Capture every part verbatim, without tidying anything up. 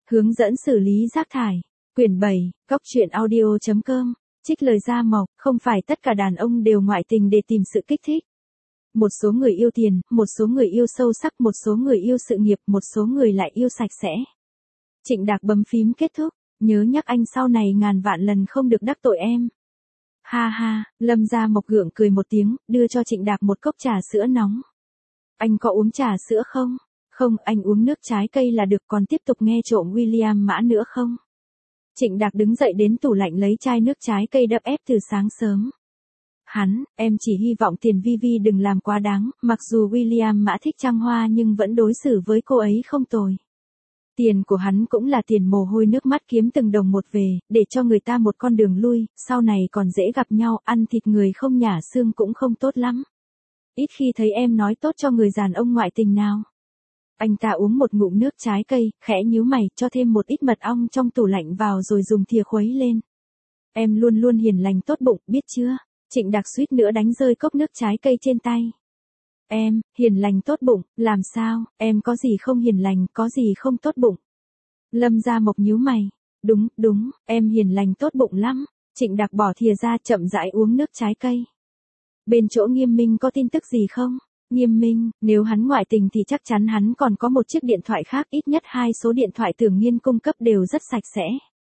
Hướng dẫn xử lý rác thải. Quyển bảy, Cóc truyện audio chấm com. Trích lời Gia Mộc, không phải tất cả đàn ông đều ngoại tình để tìm sự kích thích. Một số người yêu tiền, một số người yêu sâu sắc, một số người yêu sự nghiệp, một số người lại yêu sạch sẽ. Trịnh Đạc bấm phím kết thúc, nhớ nhắc anh sau này ngàn vạn lần không được đắc tội em. Ha ha, Lâm Gia Mộc gượng cười một tiếng, đưa cho Trịnh Đạc một cốc trà sữa nóng. Anh có uống trà sữa không? Không, anh uống nước trái cây là được, còn tiếp tục nghe trộm William Mã nữa không? Trịnh Đạc đứng dậy đến tủ lạnh lấy chai nước trái cây đập ép từ sáng sớm. Hắn, em chỉ hy vọng Tiền Vi Vi đừng làm quá đáng, mặc dù William Mã thích trăng hoa nhưng vẫn đối xử với cô ấy không tồi. Tiền của hắn cũng là tiền mồ hôi nước mắt kiếm từng đồng một về, để cho người ta một con đường lui, sau này còn dễ gặp nhau, ăn thịt người không nhả xương cũng không tốt lắm. Ít khi thấy em nói tốt cho người đàn ông ngoại tình nào. Anh ta uống một ngụm nước trái cây, khẽ nhíu mày, cho thêm một ít mật ong trong tủ lạnh vào rồi dùng thìa khuấy lên. Em luôn luôn hiền lành tốt bụng, biết chưa? Trịnh Đạc suýt nữa đánh rơi cốc nước trái cây trên tay. Em, hiền lành tốt bụng, làm sao, em có gì không hiền lành, có gì không tốt bụng? Lâm Gia Mộc nhíu mày. Đúng, đúng, em hiền lành tốt bụng lắm. Trịnh Đạc bỏ thìa ra chậm rãi uống nước trái cây. Bên chỗ Nghiêm Minh có tin tức gì không? Nghiêm Minh, nếu hắn ngoại tình thì chắc chắn hắn còn có một chiếc điện thoại khác, ít nhất hai số điện thoại Tưởng Nhiên cung cấp đều rất sạch sẽ.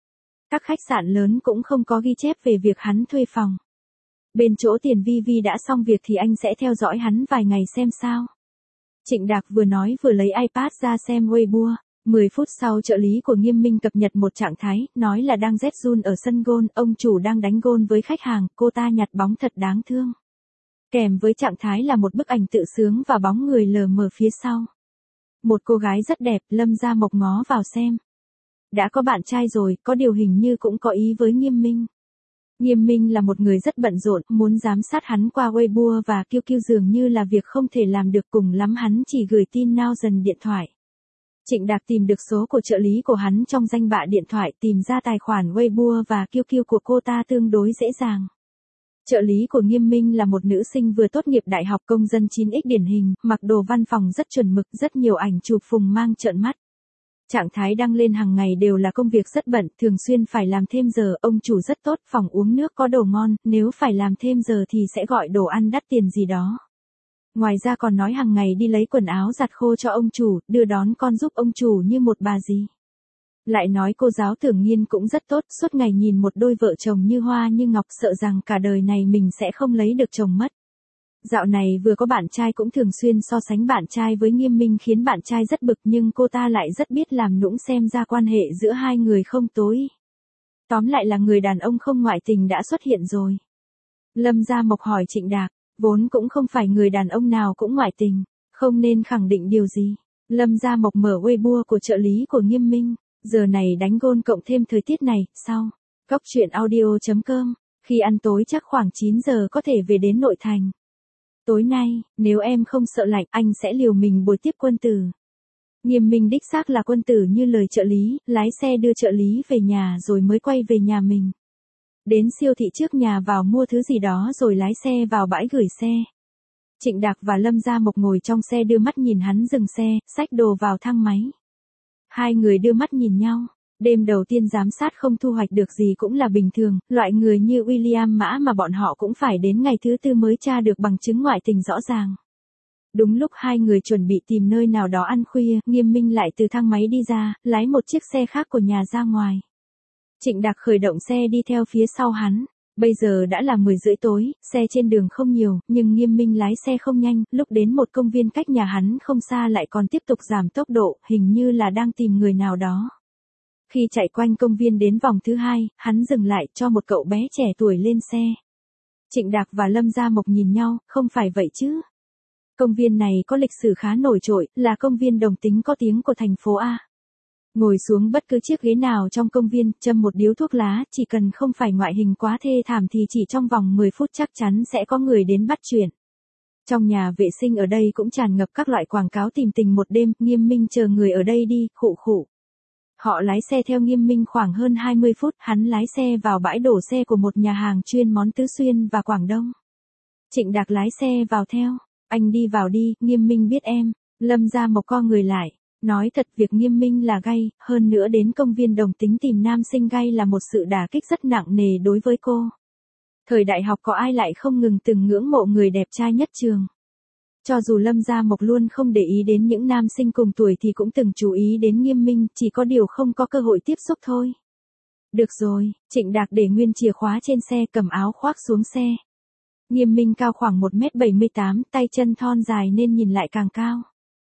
Các khách sạn lớn cũng không có ghi chép về việc hắn thuê phòng. Bên chỗ Tiền Vi Vi đã xong việc thì anh sẽ theo dõi hắn vài ngày xem sao. Trịnh Đạc vừa nói vừa lấy iPad ra xem Weibo. mười phút sau trợ lý của Nghiêm Minh cập nhật một trạng thái, nói là đang rét run ở sân golf, ông chủ đang đánh golf với khách hàng, cô ta nhặt bóng thật đáng thương. Kèm với trạng thái là một bức ảnh tự sướng và bóng người lờ mờ phía sau. Một cô gái rất đẹp, Lâm Gia Mộc ngó vào xem. Đã có bạn trai rồi, có điều hình như cũng có ý với Nghiêm Minh. Nghiêm Minh là một người rất bận rộn, muốn giám sát hắn qua Weibo và Q Q dường như là việc không thể làm được, cùng lắm hắn chỉ gửi tin nao dần điện thoại. Trịnh Đạc tìm được số của trợ lý của hắn trong danh bạ điện thoại, tìm ra tài khoản Weibo và Q Q của cô ta tương đối dễ dàng. Trợ lý của Nghiêm Minh là một nữ sinh vừa tốt nghiệp đại học, công dân chín x điển hình, mặc đồ văn phòng rất chuẩn mực, rất nhiều ảnh chụp phùng mang trợn mắt. Trạng thái đăng lên hàng ngày đều là công việc rất bận, thường xuyên phải làm thêm giờ, ông chủ rất tốt, phòng uống nước có đồ ngon, nếu phải làm thêm giờ thì sẽ gọi đồ ăn đắt tiền gì đó. Ngoài ra còn nói hàng ngày đi lấy quần áo giặt khô cho ông chủ, đưa đón con giúp ông chủ như một bà dì. Lại nói cô giáo Tưởng Nhiên cũng rất tốt, suốt ngày nhìn một đôi vợ chồng như hoa như ngọc, sợ rằng cả đời này mình sẽ không lấy được chồng mất. Dạo này vừa có bạn trai cũng thường xuyên so sánh bạn trai với Nghiêm Minh khiến bạn trai rất bực, nhưng cô ta lại rất biết làm nũng, xem ra quan hệ giữa hai người không tối. Tóm lại là người đàn ông không ngoại tình đã xuất hiện rồi. Lâm Gia Mộc hỏi Trịnh Đạc, vốn cũng không phải người đàn ông nào cũng ngoại tình, không nên khẳng định điều gì. Lâm Gia Mộc mở Weibo của trợ lý của Nghiêm Minh. Giờ này đánh golf cộng thêm thời tiết này, sau. Cóc truyện audio chấm com. Khi ăn tối chắc khoảng chín giờ có thể về đến nội thành. Tối nay, nếu em không sợ lạnh, anh sẽ liều mình bồi tiếp quân tử. Nghiêm Minh đích xác là quân tử như lời trợ lý, lái xe đưa trợ lý về nhà rồi mới quay về nhà mình. Đến siêu thị trước nhà vào mua thứ gì đó rồi lái xe vào bãi gửi xe. Trịnh Đạc và Lâm Gia Mộc ngồi trong xe đưa mắt nhìn hắn dừng xe, xách đồ vào thang máy. Hai người đưa mắt nhìn nhau, đêm đầu tiên giám sát không thu hoạch được gì cũng là bình thường, loại người như William Mã mà bọn họ cũng phải đến ngày thứ tư mới tra được bằng chứng ngoại tình rõ ràng. Đúng lúc hai người chuẩn bị tìm nơi nào đó ăn khuya, Nghiêm Minh lại từ thang máy đi ra, lái một chiếc xe khác của nhà ra ngoài. Trịnh Đạc khởi động xe đi theo phía sau hắn. Bây giờ đã là mười rưỡi tối, xe trên đường không nhiều, nhưng Nghiêm Minh lái xe không nhanh, lúc đến một công viên cách nhà hắn không xa lại còn tiếp tục giảm tốc độ, hình như là đang tìm người nào đó. Khi chạy quanh công viên đến vòng thứ hai, hắn dừng lại cho một cậu bé trẻ tuổi lên xe. Trịnh Đạc và Lâm Gia Mộc nhìn nhau, không phải vậy chứ. Công viên này có lịch sử khá nổi trội, là công viên đồng tính có tiếng của thành phố A. Ngồi xuống bất cứ chiếc ghế nào trong công viên, châm một điếu thuốc lá, chỉ cần không phải ngoại hình quá thê thảm thì chỉ trong vòng mười phút chắc chắn sẽ có người đến bắt chuyện. Trong nhà vệ sinh ở đây cũng tràn ngập các loại quảng cáo tìm tình một đêm, Nghiêm Minh chờ người ở đây đi, khụ khụ. Họ lái xe theo Nghiêm Minh khoảng hơn hai mươi phút, hắn lái xe vào bãi đổ xe của một nhà hàng chuyên món Tứ Xuyên và Quảng Đông. Trịnh Đạc lái xe vào theo, anh đi vào đi, Nghiêm Minh biết em. Lâm Gia Mộc co người lại, Nói thật việc Nghiêm Minh là gay, hơn nữa đến công viên đồng tính tìm nam sinh gay là một sự đả kích rất nặng nề đối với cô. Thời đại học có ai lại không ngừng từng ngưỡng mộ người đẹp trai nhất trường. Cho dù Lâm Gia Mộc luôn không để ý đến những nam sinh cùng tuổi thì cũng từng chú ý đến Nghiêm Minh, chỉ có điều không có cơ hội tiếp xúc thôi. Được rồi, Trịnh Đạc để nguyên chìa khóa trên xe, cầm áo khoác xuống xe. Nghiêm Minh cao khoảng một mét bảy mươi tám, tay chân thon dài nên nhìn lại càng cao.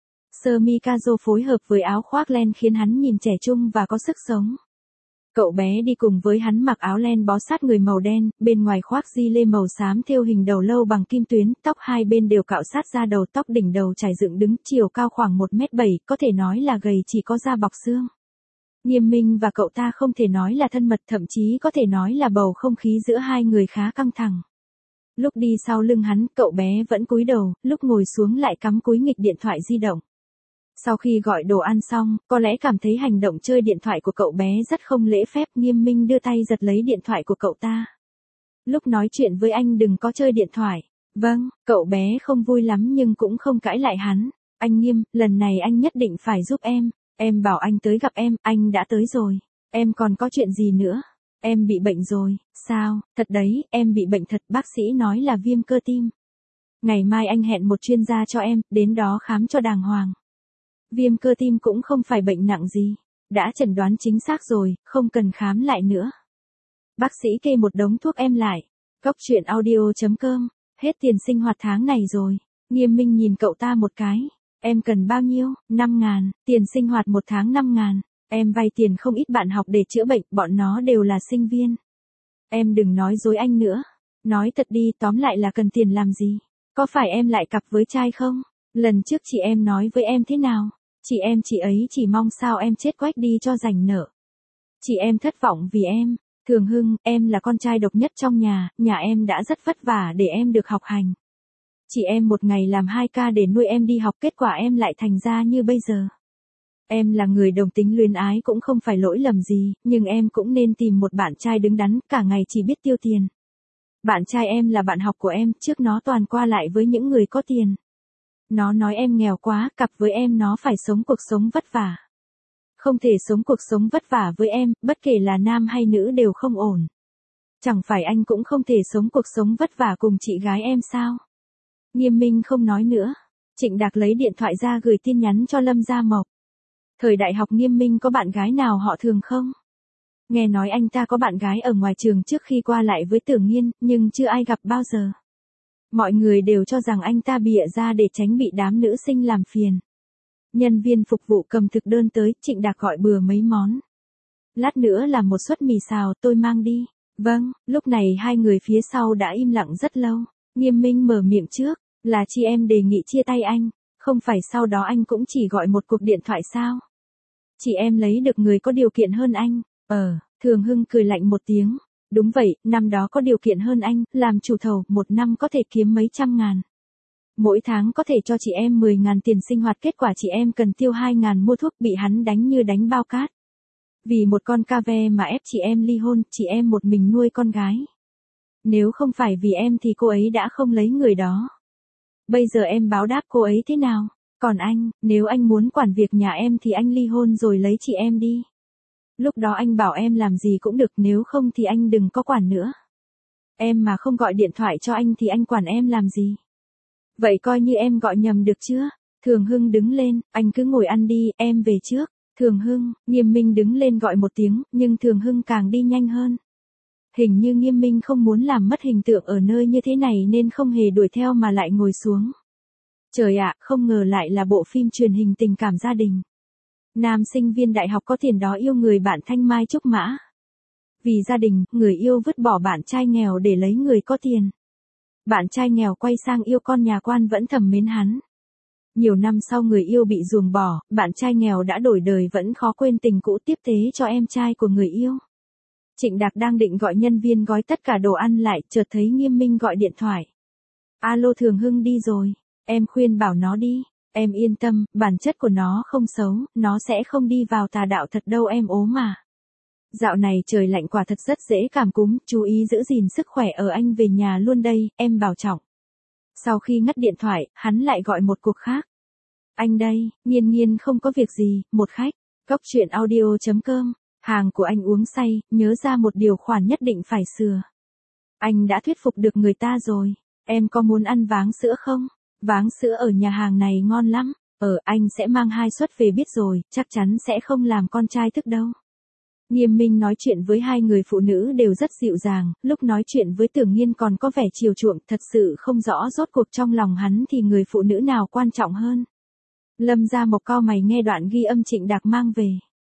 Sơ mi cazo phối hợp với áo khoác len khiến hắn nhìn trẻ trung và có sức sống. Cậu bé đi cùng với hắn mặc áo len bó sát người màu đen, bên ngoài khoác gi lê màu xám thêu hình đầu lâu bằng kim tuyến, tóc hai bên đều cạo sát ra đầu, tóc đỉnh đầu trải dựng đứng, chiều cao khoảng một mét bảy, có thể nói là gầy chỉ có da bọc xương. Nghiêm Minh và cậu ta không thể nói là thân mật, thậm chí có thể nói là bầu không khí giữa hai người khá căng thẳng. Lúc đi sau lưng hắn, cậu bé vẫn cúi đầu, lúc ngồi xuống lại cắm cúi nghịch điện thoại di động. Sau khi gọi đồ ăn xong, có lẽ cảm thấy hành động chơi điện thoại của cậu bé rất không lễ phép, Nghiêm Minh đưa tay giật lấy điện thoại của cậu ta. Lúc nói chuyện với anh đừng có chơi điện thoại. Vâng, cậu bé không vui lắm nhưng cũng không cãi lại hắn. Anh Nghiêm, lần này anh nhất định phải giúp em. Em bảo anh tới gặp em, anh đã tới rồi. Em còn có chuyện gì nữa? Em bị bệnh rồi. Sao? Thật đấy, em bị bệnh thật, bác sĩ nói là viêm cơ tim. Ngày mai anh hẹn một chuyên gia cho em, đến đó khám cho đàng hoàng. Viêm cơ tim cũng không phải bệnh nặng gì. Đã chẩn đoán chính xác rồi, không cần khám lại nữa. Bác sĩ kê một đống thuốc em lại. Cóc truyện audio chấm com. Hết tiền sinh hoạt tháng này rồi. Nghiêm Minh nhìn cậu ta một cái. Em cần bao nhiêu? năm ngàn. Tiền sinh hoạt một tháng năm ngàn. Em vay tiền không ít bạn học để chữa bệnh, bọn nó đều là sinh viên. Em đừng nói dối anh nữa. Nói thật đi, tóm lại là cần tiền làm gì? Có phải em lại cặp với trai không? Lần trước chị em nói với em thế nào? Chị em chị ấy chỉ mong sao em chết quách đi cho rảnh nợ. Chị em thất vọng vì em. Thường Hưng, em là con trai độc nhất trong nhà, nhà em đã rất vất vả để em được học hành. Chị em một ngày làm hai ca để nuôi em đi học, kết quả em lại thành ra như bây giờ. Em là người đồng tính luyến ái cũng không phải lỗi lầm gì, nhưng em cũng nên tìm một bạn trai đứng đắn, cả ngày chỉ biết tiêu tiền. Bạn trai em là bạn học của em, trước nó toàn qua lại với những người có tiền. Nó nói em nghèo quá, cặp với em nó phải sống cuộc sống vất vả. Không thể sống cuộc sống vất vả với em, bất kể là nam hay nữ đều không ổn. Chẳng phải anh cũng không thể sống cuộc sống vất vả cùng chị gái em sao? Nghiêm Minh không nói nữa. Trịnh Đạc lấy điện thoại ra gửi tin nhắn cho Lâm Gia Mộc. Thời đại học Nghiêm Minh có bạn gái nào họ Thường không? Nghe nói anh ta có bạn gái ở ngoài trường trước khi qua lại với Tưởng Nghiên, nhưng chưa ai gặp bao giờ. Mọi người đều cho rằng anh ta bịa ra để tránh bị đám nữ sinh làm phiền. Nhân viên phục vụ cầm thực đơn tới, Trịnh Đạc gọi bừa mấy món. Lát nữa làm một suất mì xào, tôi mang đi. Vâng, lúc này hai người phía sau đã im lặng rất lâu. Nghiêm Minh mở miệng trước, là chị em đề nghị chia tay anh, không phải sau đó anh cũng chỉ gọi một cuộc điện thoại sao? Chị em lấy được người có điều kiện hơn anh. Ờ, Thường Hưng cười lạnh một tiếng. Đúng vậy, năm đó có điều kiện hơn anh, làm chủ thầu, một năm có thể kiếm mấy trăm ngàn. Mỗi tháng có thể cho chị em mười ngàn tiền sinh hoạt, kết quả chị em cần tiêu hai ngàn mua thuốc, bị hắn đánh như đánh bao cát. Vì một con ca ve mà ép chị em ly hôn, chị em một mình nuôi con gái. Nếu không phải vì em thì cô ấy đã không lấy người đó. Bây giờ em báo đáp cô ấy thế nào? Còn anh, nếu anh muốn quản việc nhà em thì anh ly hôn rồi lấy chị em đi. Lúc đó anh bảo em làm gì cũng được, nếu không thì anh đừng có quản nữa. Em mà không gọi điện thoại cho anh thì anh quản em làm gì? Vậy coi như em gọi nhầm được chưa? Thường Hưng đứng lên, anh cứ ngồi ăn đi, em về trước. Thường Hưng, Nghiêm Minh đứng lên gọi một tiếng, nhưng Thường Hưng càng đi nhanh hơn. Hình như Nghiêm Minh không muốn làm mất hình tượng ở nơi như thế này nên không hề đuổi theo mà lại ngồi xuống. Trời ạ, không ngờ lại là bộ phim truyền hình tình cảm gia đình. Nam sinh viên đại học có tiền đó yêu người bạn thanh mai trúc mã. Vì gia đình, người yêu vứt bỏ bạn trai nghèo để lấy người có tiền. Bạn trai nghèo quay sang yêu con nhà quan vẫn thầm mến hắn. Nhiều năm sau người yêu bị ruồng bỏ, bạn trai nghèo đã đổi đời vẫn khó quên tình cũ, tiếp tế cho em trai của người yêu. Trịnh Đạc đang định gọi nhân viên gói tất cả đồ ăn lại, chợt thấy Nghiêm Minh gọi điện thoại. Alo, Thường Hưng đi rồi, em khuyên bảo nó đi, em yên tâm, bản chất của nó không xấu, nó sẽ không đi vào tà đạo thật đâu em ốm mà. Dạo này trời lạnh quả thật rất dễ cảm cúm, chú ý giữ gìn sức khỏe ở anh về nhà luôn đây, em bảo trọng. Sau khi ngắt điện thoại, hắn lại gọi một cuộc khác. Anh đây, Nghiên Nghiên không có việc gì, một khách. Cốc truyện audio chấm com. Hàng của anh uống say, nhớ ra một điều khoản nhất định phải sửa. Anh đã thuyết phục được người ta rồi. Em có muốn ăn váng sữa không? Váng sữa ở nhà hàng này ngon lắm. Ờ, anh sẽ mang hai suất về biết rồi, chắc chắn sẽ không làm con trai thức đâu. Nghiêm Minh nói chuyện với hai người phụ nữ đều rất dịu dàng, lúc nói chuyện với Tưởng Nghiên còn có vẻ chiều chuộng, thật sự không rõ rốt cuộc trong lòng hắn thì người phụ nữ nào quan trọng hơn. Lâm Gia Mộc cau mày nghe đoạn ghi âm Trịnh Đạc mang về.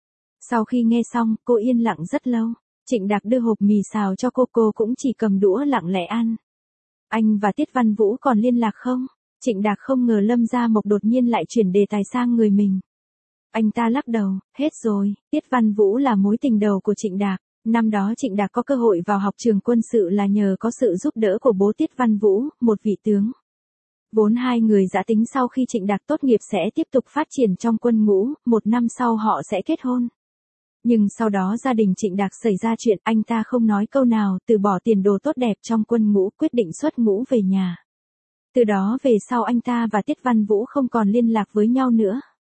Sau khi nghe xong, cô yên lặng rất lâu. Trịnh Đạc đưa hộp mì xào cho cô, cô cũng chỉ cầm đũa lặng lẽ ăn. Anh và Tiết Văn Vũ còn liên lạc không? Trịnh Đạc không ngờ Lâm Gia Mộc đột nhiên lại chuyển đề tài sang người mình. Anh ta lắc đầu, hết rồi, Tiết Văn Vũ là mối tình đầu của Trịnh Đạc. Năm đó Trịnh Đạc có cơ hội vào học trường quân sự là nhờ có sự giúp đỡ của bố Tiết Văn Vũ, một vị tướng. Vốn hai người đã tính sau khi Trịnh Đạc tốt nghiệp sẽ tiếp tục phát triển trong quân ngũ, một năm sau họ sẽ kết hôn. Nhưng sau đó gia đình Trịnh Đạc xảy ra chuyện, anh ta không nói câu nào, từ bỏ tiền đồ tốt đẹp trong quân ngũ, quyết định xuất ngũ về nhà. Từ đó về sau anh ta và Tiết Văn Vũ không còn liên lạc với nhau nữa.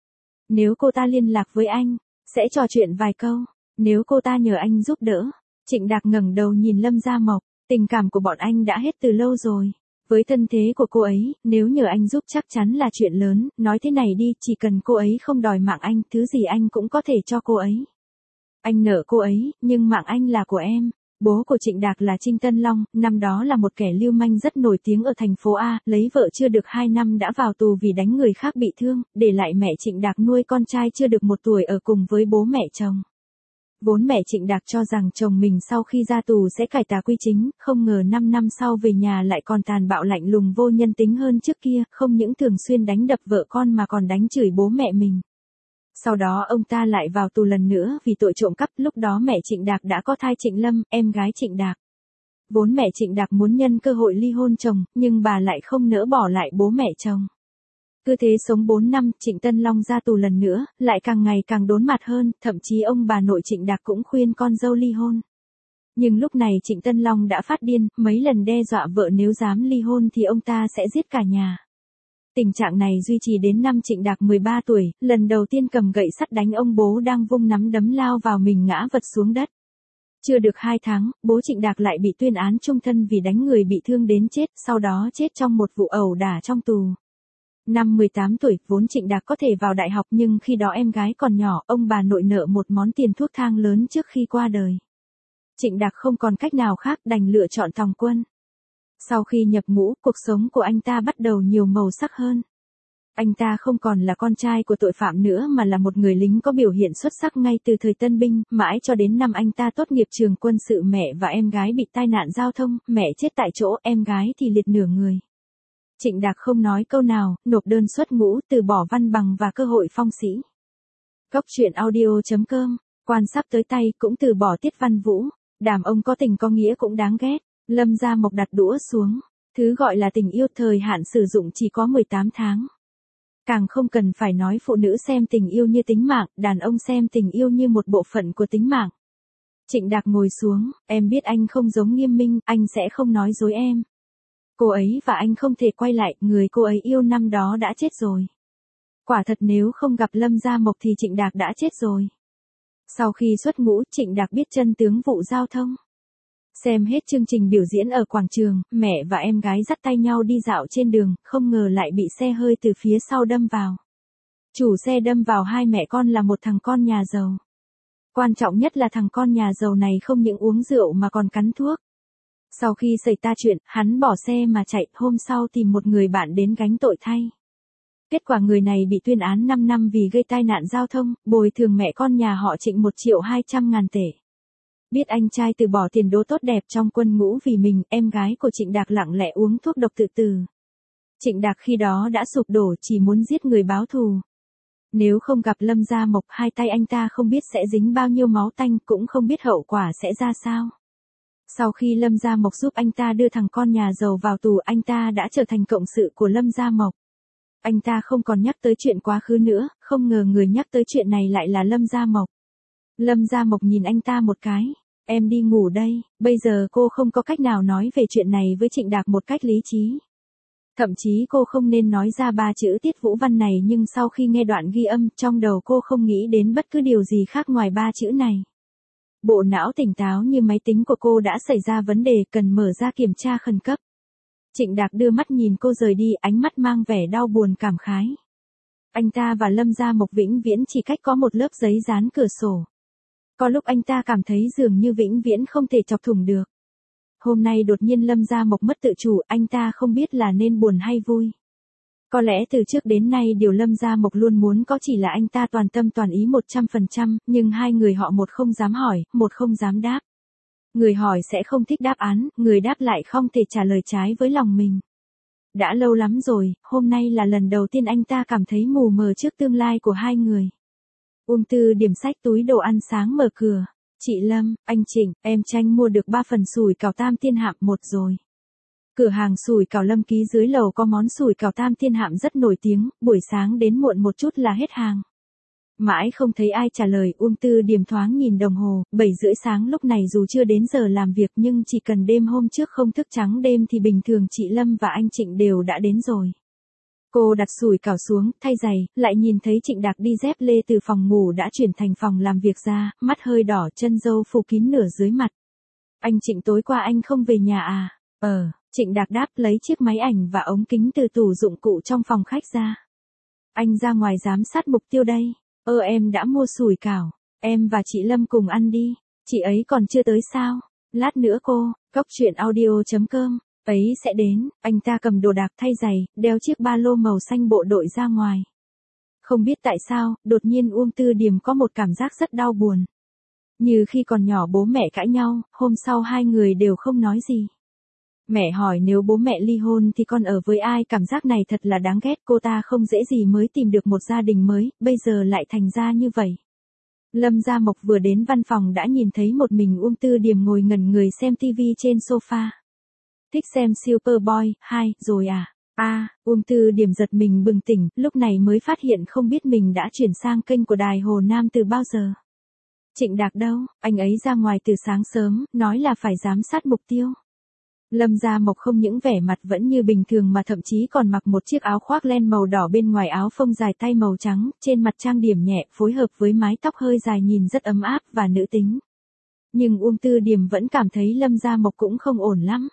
Nếu cô ta liên lạc với anh, sẽ trò chuyện vài câu. Nếu cô ta nhờ anh giúp đỡ, Trịnh Đạc ngẩng đầu nhìn Lâm Gia Mộc, tình cảm của bọn anh đã hết từ lâu rồi. Với thân thế của cô ấy, nếu nhờ anh giúp chắc chắn là chuyện lớn, nói thế này đi, chỉ cần cô ấy không đòi mạng anh, thứ gì anh cũng có thể cho cô ấy. Anh nợ cô ấy, nhưng mạng anh là của em. Bố của Trịnh Đạc là Trinh Tân Long, năm đó là một kẻ lưu manh rất nổi tiếng ở thành phố A, lấy vợ chưa được hai năm đã vào tù vì đánh người khác bị thương, để lại mẹ Trịnh Đạc nuôi con trai chưa được một tuổi ở cùng với bố mẹ chồng. Vốn mẹ Trịnh Đạc cho rằng chồng mình sau khi ra tù sẽ cải tà quy chính, không ngờ năm năm sau về nhà lại còn tàn bạo lạnh lùng vô nhân tính hơn trước kia, không những thường xuyên đánh đập vợ con mà còn đánh chửi bố mẹ mình. Sau đó ông ta lại vào tù lần nữa vì tội trộm cắp, lúc đó mẹ Trịnh Đạc đã có thai Trịnh Lâm, em gái Trịnh Đạc. Vốn mẹ Trịnh Đạc muốn nhân cơ hội ly hôn chồng, nhưng bà lại không nỡ bỏ lại bố mẹ chồng. Cứ thế sống bốn năm, Trịnh Tân Long ra tù lần nữa, lại càng ngày càng đốn mặt hơn, thậm chí ông bà nội Trịnh Đạc cũng khuyên con dâu ly hôn. Nhưng lúc này Trịnh Tân Long đã phát điên, mấy lần đe dọa vợ nếu dám ly hôn thì ông ta sẽ giết cả nhà. Tình trạng này duy trì đến năm Trịnh Đạc mười ba tuổi, lần đầu tiên cầm gậy sắt đánh ông bố đang vung nắm đấm lao vào mình ngã vật xuống đất. Chưa được hai tháng, bố Trịnh Đạc lại bị tuyên án chung thân vì đánh người bị thương đến chết, sau đó chết trong một vụ ẩu đả trong tù. Năm mười tám tuổi, vốn Trịnh Đạc có thể vào đại học nhưng khi đó em gái còn nhỏ, ông bà nội nợ một món tiền thuốc thang lớn trước khi qua đời. Trịnh Đạc không còn cách nào khác đành lựa chọn tòng quân. Sau khi nhập ngũ, cuộc sống của anh ta bắt đầu nhiều màu sắc hơn. Anh ta không còn là con trai của tội phạm nữa mà là một người lính có biểu hiện xuất sắc ngay từ thời tân binh, mãi cho đến năm anh ta tốt nghiệp trường quân sự mẹ và em gái bị tai nạn giao thông, mẹ chết tại chỗ, em gái thì liệt nửa người. Trịnh Đạc không nói câu nào, nộp đơn xuất ngũ, từ bỏ văn bằng và cơ hội phong sĩ. Cốc truyện audio chấm com, quan sắp tới tay cũng từ bỏ Tiết Văn Vũ, đàm ông có tình có nghĩa cũng đáng ghét. Lâm Gia Mộc đặt đũa xuống, thứ gọi là tình yêu thời hạn sử dụng chỉ có mười tám tháng. Càng không cần phải nói phụ nữ xem tình yêu như tính mạng, đàn ông xem tình yêu như một bộ phận của tính mạng. Trịnh Đạc ngồi xuống, em biết anh không giống Nghiêm Minh, anh sẽ không nói dối em. Cô ấy và anh không thể quay lại, người cô ấy yêu năm đó đã chết rồi. Quả thật nếu không gặp Lâm Gia Mộc thì Trịnh Đạc đã chết rồi. Sau khi xuất ngũ, Trịnh Đạc biết chân tướng vụ giao thông. Xem hết chương trình biểu diễn ở quảng trường, mẹ và em gái dắt tay nhau đi dạo trên đường, không ngờ lại bị xe hơi từ phía sau đâm vào. Chủ xe đâm vào hai mẹ con là một thằng con nhà giàu. Quan trọng nhất là thằng con nhà giàu này không những uống rượu mà còn cắn thuốc. Sau khi xảy ra chuyện, hắn bỏ xe mà chạy, hôm sau tìm một người bạn đến gánh tội thay. Kết quả người này bị tuyên án năm năm vì gây tai nạn giao thông, bồi thường mẹ con nhà họ Trịnh một triệu hai trăm ngàn tệ. Biết anh trai từ bỏ tiền đồ tốt đẹp trong quân ngũ vì mình, em gái của Trịnh Đạc lặng lẽ uống thuốc độc tự tử. Trịnh Đạc khi đó đã sụp đổ, chỉ muốn giết người báo thù. Nếu không gặp Lâm Gia Mộc, hai tay anh ta không biết sẽ dính bao nhiêu máu tanh, cũng không biết hậu quả sẽ ra sao. Sau khi Lâm Gia Mộc giúp anh ta đưa thằng con nhà giàu vào tù, anh ta đã trở thành cộng sự của Lâm Gia Mộc. Anh ta không còn nhắc tới chuyện quá khứ nữa, không ngờ người nhắc tới chuyện này lại là Lâm Gia Mộc. Lâm Gia Mộc nhìn anh ta một cái, em đi ngủ đây, bây giờ cô không có cách nào nói về chuyện này với Trịnh Đạc một cách lý trí. Thậm chí cô không nên nói ra ba chữ Tiết Vũ Văn này, nhưng sau khi nghe đoạn ghi âm, trong đầu cô không nghĩ đến bất cứ điều gì khác ngoài ba chữ này. Bộ não tỉnh táo như máy tính của cô đã xảy ra vấn đề, cần mở ra kiểm tra khẩn cấp. Trịnh Đạc đưa mắt nhìn cô rời đi, ánh mắt mang vẻ đau buồn cảm khái. Anh ta và Lâm Gia Mộc vĩnh viễn chỉ cách có một lớp giấy dán cửa sổ. Có lúc anh ta cảm thấy dường như vĩnh viễn không thể chọc thủng được. Hôm nay đột nhiên Lâm Gia Mộc mất tự chủ, anh ta không biết là nên buồn hay vui. Có lẽ từ trước đến nay điều Lâm Gia Mộc luôn muốn có chỉ là anh ta toàn tâm toàn ý một trăm phần trăm, nhưng hai người họ một không dám hỏi, một không dám đáp. Người hỏi sẽ không thích đáp án, người đáp lại không thể trả lời trái với lòng mình. Đã lâu lắm rồi, hôm nay là lần đầu tiên anh ta cảm thấy mù mờ trước tương lai của hai người. Uông Tư Điểm xách túi đồ ăn sáng mở cửa. Chị Lâm, anh Trịnh, em tranh mua được ba phần sủi cảo Tam Tiên Hạm một rồi. Cửa hàng sủi cảo Lâm Ký dưới lầu có món sủi cảo Tam Tiên Hạm rất nổi tiếng, buổi sáng đến muộn một chút là hết hàng. Mãi không thấy ai trả lời, Uông Tư Điểm thoáng nhìn đồng hồ, bảy rưỡi sáng lúc này dù chưa đến giờ làm việc nhưng chỉ cần đêm hôm trước không thức trắng đêm thì bình thường chị Lâm và anh Trịnh đều đã đến rồi. Cô đặt sủi cảo xuống, thay giày, lại nhìn thấy Trịnh Đạc đi dép lê từ phòng ngủ đã chuyển thành phòng làm việc ra, mắt hơi đỏ, chân râu phủ kín nửa dưới mặt. Anh Trịnh tối qua anh không về nhà à? Ờ, Trịnh Đạc đáp lấy chiếc máy ảnh và ống kính từ tủ dụng cụ trong phòng khách ra. Anh ra ngoài giám sát mục tiêu đây. Ơ em đã mua sủi cảo, em và chị Lâm cùng ăn đi. Chị ấy còn chưa tới sao? Lát nữa cô, cốc truyện audio chấm com. Ấy sẽ đến, anh ta cầm đồ đạc thay giày, đeo chiếc ba lô màu xanh bộ đội ra ngoài. Không biết tại sao, đột nhiên Uông Tư Điểm có một cảm giác rất đau buồn. Như khi còn nhỏ bố mẹ cãi nhau, hôm sau hai người đều không nói gì. Mẹ hỏi nếu bố mẹ ly hôn thì con ở với ai, cảm giác này thật là đáng ghét, cô ta không dễ gì mới tìm được một gia đình mới, bây giờ lại thành ra như vậy. Lâm Gia Mộc vừa đến văn phòng đã nhìn thấy một mình Uông Tư Điểm ngồi ngẩn người xem tivi trên sofa. Thích xem Superboy hai rồi à? A, à, Uông Tư Điểm giật mình bừng tỉnh, lúc này mới phát hiện không biết mình đã chuyển sang kênh của Đài Hồ Nam từ bao giờ. Trịnh Đạc đâu, anh ấy ra ngoài từ sáng sớm, nói là phải giám sát mục tiêu. Lâm Gia Mộc không những vẻ mặt vẫn như bình thường mà thậm chí còn mặc một chiếc áo khoác len màu đỏ bên ngoài áo phông dài tay màu trắng, trên mặt trang điểm nhẹ phối hợp với mái tóc hơi dài nhìn rất ấm áp và nữ tính. Nhưng Uông Tư Điểm vẫn cảm thấy Lâm Gia Mộc cũng không ổn lắm.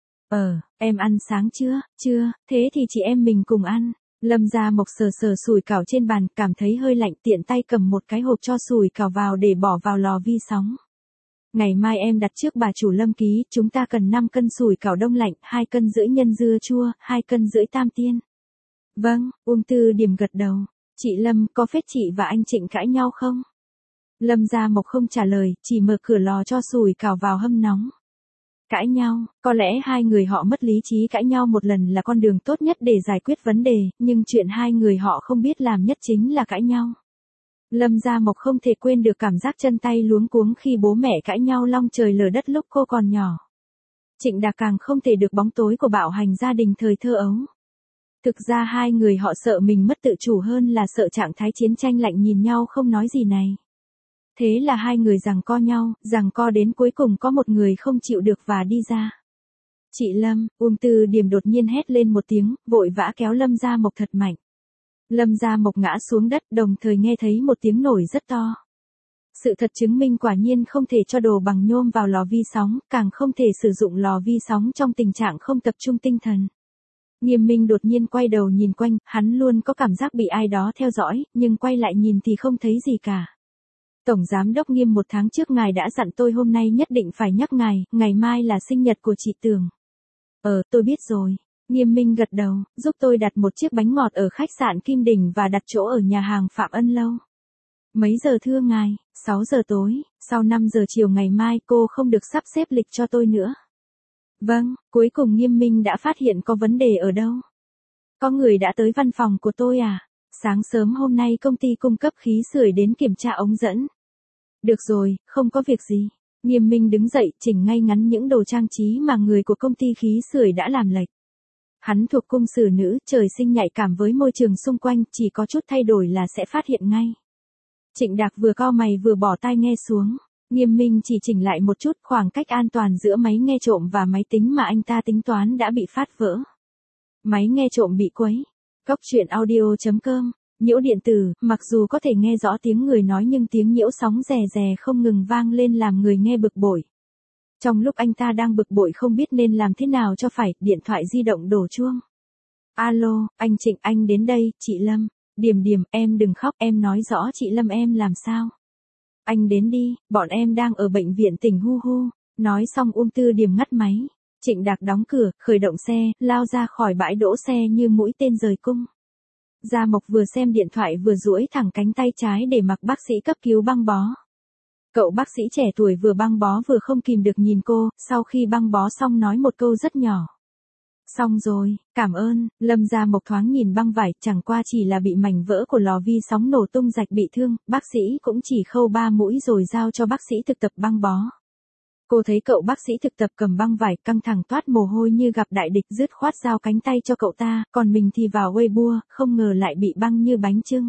Ờ, em ăn sáng chưa? Chưa, thế thì chị em mình cùng ăn. Lâm Gia Mộc sờ sờ sủi cảo trên bàn, cảm thấy hơi lạnh, tiện tay cầm một cái hộp cho sủi cảo vào để bỏ vào lò vi sóng. Ngày mai em đặt trước bà chủ Lâm Ký, chúng ta cần năm cân sủi cảo đông lạnh, hai cân rưỡi nhân dưa chua, hai cân rưỡi Tam Tiên. Vâng, Uông Tư Điểm gật đầu. Chị Lâm, có phết chị và anh Trịnh cãi nhau không? Lâm Gia Mộc không trả lời, chỉ mở cửa lò cho sủi cảo vào hâm nóng. Cãi nhau, có lẽ hai người họ mất lý trí, cãi nhau một lần là con đường tốt nhất để giải quyết vấn đề, nhưng chuyện hai người họ không biết làm nhất chính là cãi nhau. Lâm Gia Mộc không thể quên được cảm giác chân tay luống cuống khi bố mẹ cãi nhau long trời lở đất lúc cô còn nhỏ. Trịnh Đạc càng không thể được bóng tối của bạo hành gia đình thời thơ ấu. Thực ra hai người họ sợ mình mất tự chủ hơn là sợ trạng thái chiến tranh lạnh nhìn nhau không nói gì này. Thế là hai người giằng co nhau, giằng co đến cuối cùng có một người không chịu được và đi ra. Chị Lâm, Uông Tư Điểm đột nhiên hét lên một tiếng, vội vã kéo Lâm Gia Mộc thật mạnh. Lâm Gia Mộc ngã xuống đất, đồng thời nghe thấy một tiếng nổi rất to. Sự thật chứng minh quả nhiên không thể cho đồ bằng nhôm vào lò vi sóng, càng không thể sử dụng lò vi sóng trong tình trạng không tập trung tinh thần. Nghiêm Minh đột nhiên quay đầu nhìn quanh, hắn luôn có cảm giác bị ai đó theo dõi, nhưng quay lại nhìn thì không thấy gì cả. Tổng Giám đốc Nghiêm, một tháng trước ngài đã dặn tôi hôm nay nhất định phải nhắc ngài, ngày mai là sinh nhật của chị Tường. Ờ, tôi biết rồi. Nghiêm Minh gật đầu, giúp tôi đặt một chiếc bánh ngọt ở khách sạn Kim Đỉnh và đặt chỗ ở nhà hàng Phạm Ân Lâu. Mấy giờ thưa ngài? sáu giờ tối, sau năm giờ chiều ngày mai cô không được sắp xếp lịch cho tôi nữa. Vâng, cuối cùng Nghiêm Minh đã phát hiện có vấn đề ở đâu. Có người đã tới văn phòng của tôi à? Sáng sớm hôm nay công ty cung cấp khí sưởi đến kiểm tra ống dẫn. Được rồi, không có việc gì. Nghiêm Minh đứng dậy, chỉnh ngay ngắn những đồ trang trí mà người của công ty khí sưởi đã làm lệch. Hắn thuộc cung sử nữ, trời sinh nhạy cảm với môi trường xung quanh, chỉ có chút thay đổi là sẽ phát hiện ngay. Trịnh Đạc vừa cau mày vừa bỏ tai nghe xuống. Nghiêm Minh chỉ chỉnh lại một chút, khoảng cách an toàn giữa máy nghe trộm và máy tính mà anh ta tính toán đã bị phá vỡ. Máy nghe trộm bị quấy. Cóc truyện audio chấm com. Nhiễu điện tử, mặc dù có thể nghe rõ tiếng người nói nhưng tiếng nhiễu sóng rè rè không ngừng vang lên làm người nghe bực bội. Trong lúc anh ta đang bực bội không biết nên làm thế nào cho phải, điện thoại di động đổ chuông. Alo, anh Trịnh, anh đến đây, chị Lâm. Điềm Điềm, em đừng khóc, em nói rõ chị Lâm em làm sao. Anh đến đi, bọn em đang ở bệnh viện tỉnh hu hu. Nói xong Uông Tư Điềm ngắt máy. Trịnh Đạc đóng cửa, khởi động xe, lao ra khỏi bãi đỗ xe như mũi tên rời cung. Gia Mộc vừa xem điện thoại vừa duỗi thẳng cánh tay trái để mặc bác sĩ cấp cứu băng bó. Cậu bác sĩ trẻ tuổi vừa băng bó vừa không kìm được nhìn cô, sau khi băng bó xong nói một câu rất nhỏ. Xong rồi, cảm ơn. Lâm Gia Mộc thoáng nhìn băng vải, chẳng qua chỉ là bị mảnh vỡ của lò vi sóng nổ tung rạch bị thương, bác sĩ cũng chỉ khâu ba mũi rồi giao cho bác sĩ thực tập băng bó. Cô thấy cậu bác sĩ thực tập cầm băng vải căng thẳng toát mồ hôi như gặp đại địch, dứt khoát giao cánh tay cho cậu ta, còn mình thì vào Weibo, không ngờ lại bị băng như bánh chưng.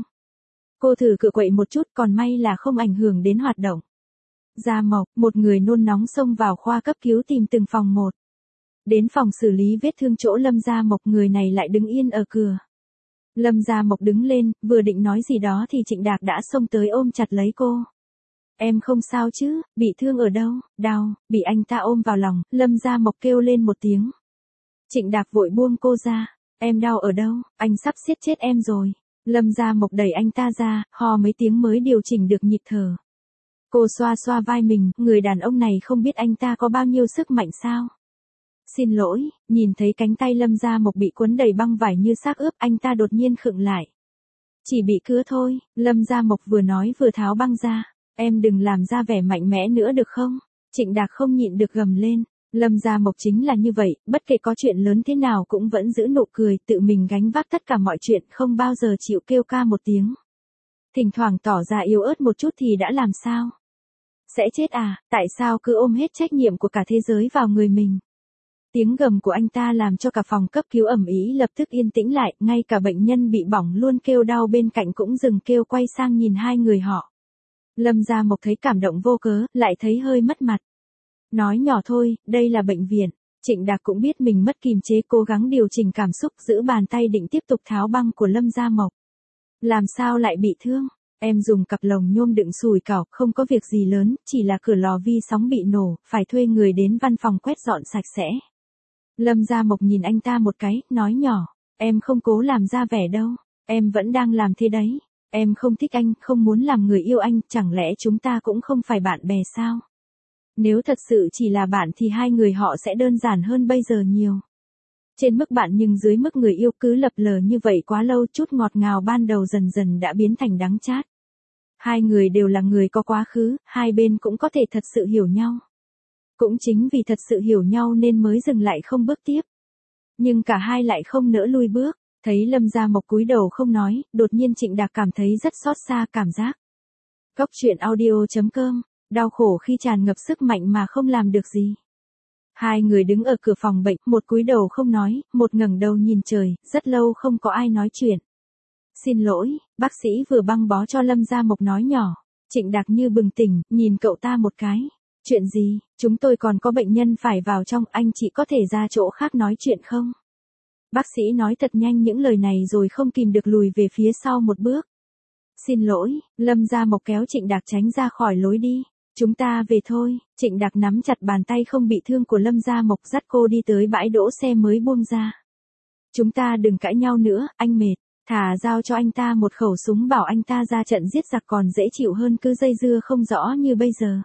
Cô thử cựa quậy một chút, còn may là không ảnh hưởng đến hoạt động. Gia Mộc, một người nôn nóng xông vào khoa cấp cứu tìm từng phòng một. Đến phòng xử lý vết thương chỗ Lâm Gia Mộc, người này lại đứng yên ở cửa. Lâm Gia Mộc đứng lên, vừa định nói gì đó thì Trịnh Đạc đã xông tới ôm chặt lấy cô. Em không sao chứ, bị thương ở đâu, đau, bị anh ta ôm vào lòng, Lâm Gia Mộc kêu lên một tiếng. Trịnh Đạc vội buông cô ra, em đau ở đâu, anh sắp siết chết em rồi. Lâm Gia Mộc đẩy anh ta ra, ho mấy tiếng mới điều chỉnh được nhịp thở. Cô xoa xoa vai mình, người đàn ông này không biết anh ta có bao nhiêu sức mạnh sao. Xin lỗi, nhìn thấy cánh tay Lâm Gia Mộc bị cuốn đầy băng vải như xác ướp, anh ta đột nhiên khựng lại. Chỉ bị cứa thôi, Lâm Gia Mộc vừa nói vừa tháo băng ra. Em đừng làm ra vẻ mạnh mẽ nữa được không? Trịnh Đạc không nhịn được gầm lên. Lâm Gia Mộc chính là như vậy, bất kể có chuyện lớn thế nào cũng vẫn giữ nụ cười, tự mình gánh vác tất cả mọi chuyện, không bao giờ chịu kêu ca một tiếng. Thỉnh thoảng tỏ ra yếu ớt một chút thì đã làm sao? Sẽ chết à, tại sao cứ ôm hết trách nhiệm của cả thế giới vào người mình? Tiếng gầm của anh ta làm cho cả phòng cấp cứu ầm ĩ lập tức yên tĩnh lại, ngay cả bệnh nhân bị bỏng luôn kêu đau bên cạnh cũng dừng kêu quay sang nhìn hai người họ. Lâm Gia Mộc thấy cảm động vô cớ, lại thấy hơi mất mặt. Nói nhỏ thôi, đây là bệnh viện. Trịnh Đạc cũng biết mình mất kiềm chế, cố gắng điều chỉnh cảm xúc, giữ bàn tay định tiếp tục tháo băng của Lâm Gia Mộc. Làm sao lại bị thương? Em dùng cặp lồng nhôm đựng sủi cảo, không có việc gì lớn, chỉ là cửa lò vi sóng bị nổ, phải thuê người đến văn phòng quét dọn sạch sẽ. Lâm Gia Mộc nhìn anh ta một cái, nói nhỏ, em không cố làm ra vẻ đâu, em vẫn đang làm thế đấy. Em không thích anh, không muốn làm người yêu anh, chẳng lẽ chúng ta cũng không phải bạn bè sao? Nếu thật sự chỉ là bạn thì hai người họ sẽ đơn giản hơn bây giờ nhiều. Trên mức bạn nhưng dưới mức người yêu, cứ lập lờ như vậy quá lâu, chút ngọt ngào ban đầu dần dần đã biến thành đắng chát. Hai người đều là người có quá khứ, hai bên cũng có thể thật sự hiểu nhau. Cũng chính vì thật sự hiểu nhau nên mới dừng lại không bước tiếp. Nhưng cả hai lại không nỡ lui bước. Thấy Lâm Gia Mộc cúi đầu không nói, đột nhiên Trịnh Đạc cảm thấy rất xót xa cảm giác. Cóc truyện audio chấm com, đau khổ khi tràn ngập sức mạnh mà không làm được gì. Hai người đứng ở cửa phòng bệnh, một cúi đầu không nói, một ngẩng đầu nhìn trời, rất lâu không có ai nói chuyện. Xin lỗi, bác sĩ vừa băng bó cho Lâm Gia Mộc nói nhỏ. Trịnh Đạc như bừng tỉnh, nhìn cậu ta một cái. Chuyện gì, chúng tôi còn có bệnh nhân phải vào trong, anh chị có thể ra chỗ khác nói chuyện không? Bác sĩ nói thật nhanh những lời này rồi không kìm được lùi về phía sau một bước. Xin lỗi, Lâm Gia Mộc kéo Trịnh Đạc tránh ra khỏi lối đi. Chúng ta về thôi. Trịnh Đạc nắm chặt bàn tay không bị thương của Lâm Gia Mộc, dắt cô đi tới bãi đỗ xe mới buông ra. Chúng ta đừng cãi nhau nữa, anh mệt. Thà giao cho anh ta một khẩu súng bảo anh ta ra trận giết giặc còn dễ chịu hơn cứ dây dưa không rõ như bây giờ.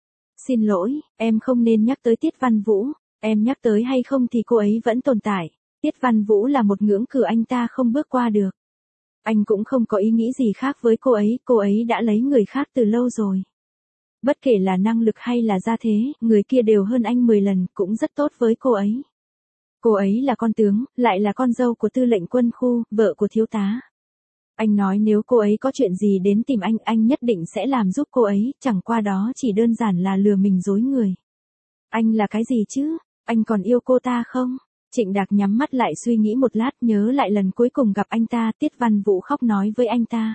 Xin lỗi, em không nên nhắc tới Tiết Văn Vũ. Em nhắc tới hay không thì cô ấy vẫn tồn tại. Tiết Văn Vũ là một ngưỡng cửa anh ta không bước qua được. Anh cũng không có ý nghĩ gì khác với cô ấy, cô ấy đã lấy người khác từ lâu rồi. Bất kể là năng lực hay là gia thế, người kia đều hơn anh mười lần, cũng rất tốt với cô ấy. Cô ấy là con tướng, lại là con dâu của tư lệnh quân khu, vợ của thiếu tá. Anh nói nếu cô ấy có chuyện gì đến tìm anh, anh nhất định sẽ làm giúp cô ấy, chẳng qua đó chỉ đơn giản là lừa mình dối người. Anh là cái gì chứ? Anh còn yêu cô ta không? Trịnh Đạc nhắm mắt lại suy nghĩ một lát, nhớ lại lần cuối cùng gặp anh ta, Tiết Văn Vũ khóc nói với anh ta.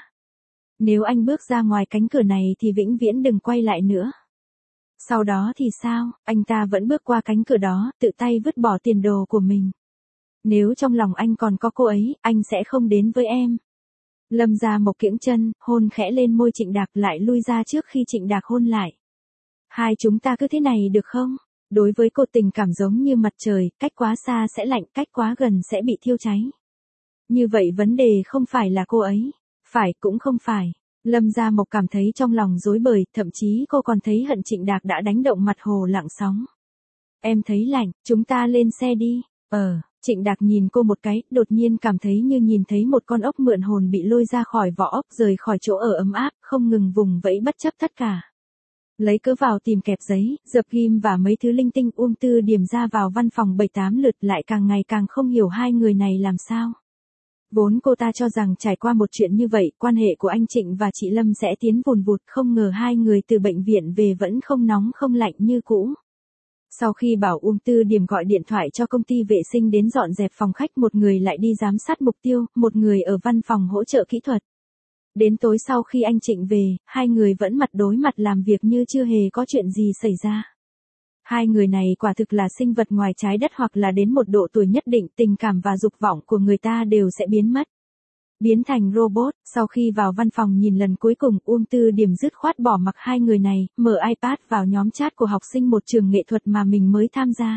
Nếu anh bước ra ngoài cánh cửa này thì vĩnh viễn đừng quay lại nữa. Sau đó thì sao, anh ta vẫn bước qua cánh cửa đó, tự tay vứt bỏ tiền đồ của mình. Nếu trong lòng anh còn có cô ấy, anh sẽ không đến với em. Lâm Gia Mộc kiễng chân, hôn khẽ lên môi Trịnh Đạc lại lui ra trước khi Trịnh Đạc hôn lại. Hai chúng ta cứ thế này được không? Đối với cô tình cảm giống như mặt trời, cách quá xa sẽ lạnh, cách quá gần sẽ bị thiêu cháy. Như vậy vấn đề không phải là cô ấy. Phải cũng không phải. Lâm Gia Mộc cảm thấy trong lòng rối bời, thậm chí cô còn thấy hận Trịnh Đạc đã đánh động mặt hồ lặng sóng. Em thấy lạnh, chúng ta lên xe đi. Ờ, Trịnh Đạc nhìn cô một cái, đột nhiên cảm thấy như nhìn thấy một con ốc mượn hồn bị lôi ra khỏi vỏ ốc rời khỏi chỗ ở ấm áp, không ngừng vùng vẫy bất chấp tất cả. Lấy cớ vào tìm kẹp giấy, dập ghim và mấy thứ linh tinh, Uông Tư Điểm ra vào văn phòng bảy tám lượt lại càng ngày càng không hiểu hai người này làm sao. Vốn cô ta cho rằng trải qua một chuyện như vậy, quan hệ của anh Trịnh và chị Lâm sẽ tiến vùn vụt, không ngờ hai người từ bệnh viện về vẫn không nóng không lạnh như cũ. Sau khi bảo Uông Tư Điểm gọi điện thoại cho công ty vệ sinh đến dọn dẹp phòng khách, một người lại đi giám sát mục tiêu, một người ở văn phòng hỗ trợ kỹ thuật. Đến tối sau khi anh Trịnh về, hai người vẫn mặt đối mặt làm việc như chưa hề có chuyện gì xảy ra. Hai người này quả thực là sinh vật ngoài trái đất, hoặc là đến một độ tuổi nhất định, tình cảm và dục vọng của người ta đều sẽ biến mất. Biến thành robot. Sau khi vào văn phòng nhìn lần cuối cùng, Uông Tư Điểm dứt khoát bỏ mặc hai người này, mở iPad vào nhóm chat của học sinh một trường nghệ thuật mà mình mới tham gia.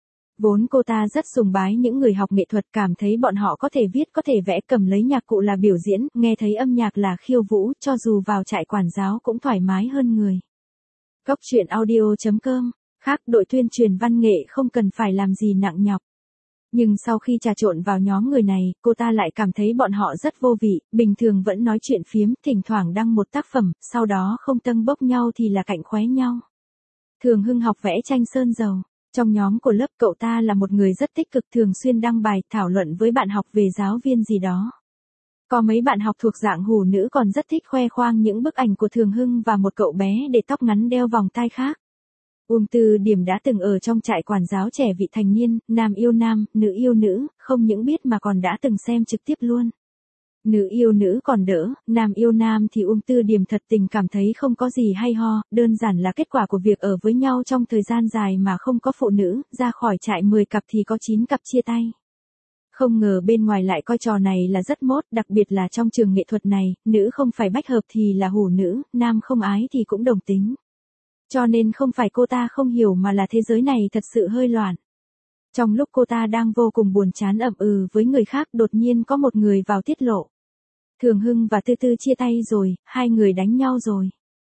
Vốn cô ta rất sùng bái những người học nghệ thuật, cảm thấy bọn họ có thể viết, có thể vẽ, cầm lấy nhạc cụ là biểu diễn, nghe thấy âm nhạc là khiêu vũ, cho dù vào trại quản giáo cũng thoải mái hơn người. Cốc truyện audio chấm com. Khác, đội tuyên truyền văn nghệ không cần phải làm gì nặng nhọc. Nhưng sau khi trà trộn vào nhóm người này, cô ta lại cảm thấy bọn họ rất vô vị, bình thường vẫn nói chuyện phiếm, thỉnh thoảng đăng một tác phẩm, sau đó không tâng bốc nhau thì là cạnh khóe nhau. Thường Hưng học vẽ tranh sơn dầu. Trong nhóm của lớp, cậu ta là một người rất tích cực, thường xuyên đăng bài, thảo luận với bạn học về giáo viên gì đó. Có mấy bạn học thuộc dạng hủ nữ còn rất thích khoe khoang những bức ảnh của Thường Hưng và một cậu bé để tóc ngắn đeo vòng tai khác. Uông Tư Điểm đã từng ở trong trại quản giáo trẻ vị thành niên, nam yêu nam, nữ yêu nữ, không những biết mà còn đã từng xem trực tiếp luôn. Nữ yêu nữ còn đỡ, nam yêu nam thì Uông Tư Điểm thật tình cảm thấy không có gì hay ho, đơn giản là kết quả của việc ở với nhau trong thời gian dài mà không có phụ nữ, ra khỏi trại mười cặp thì có chín cặp chia tay. Không ngờ bên ngoài lại coi trò này là rất mốt, đặc biệt là trong trường nghệ thuật này, nữ không phải bách hợp thì là hủ nữ, nam không ái thì cũng đồng tính. Cho nên không phải cô ta không hiểu mà là thế giới này thật sự hơi loạn. Trong lúc cô ta đang vô cùng buồn chán ậm ừ với người khác, đột nhiên có một người vào tiết lộ. Thường Hưng và Tư Tư chia tay rồi, hai người đánh nhau rồi.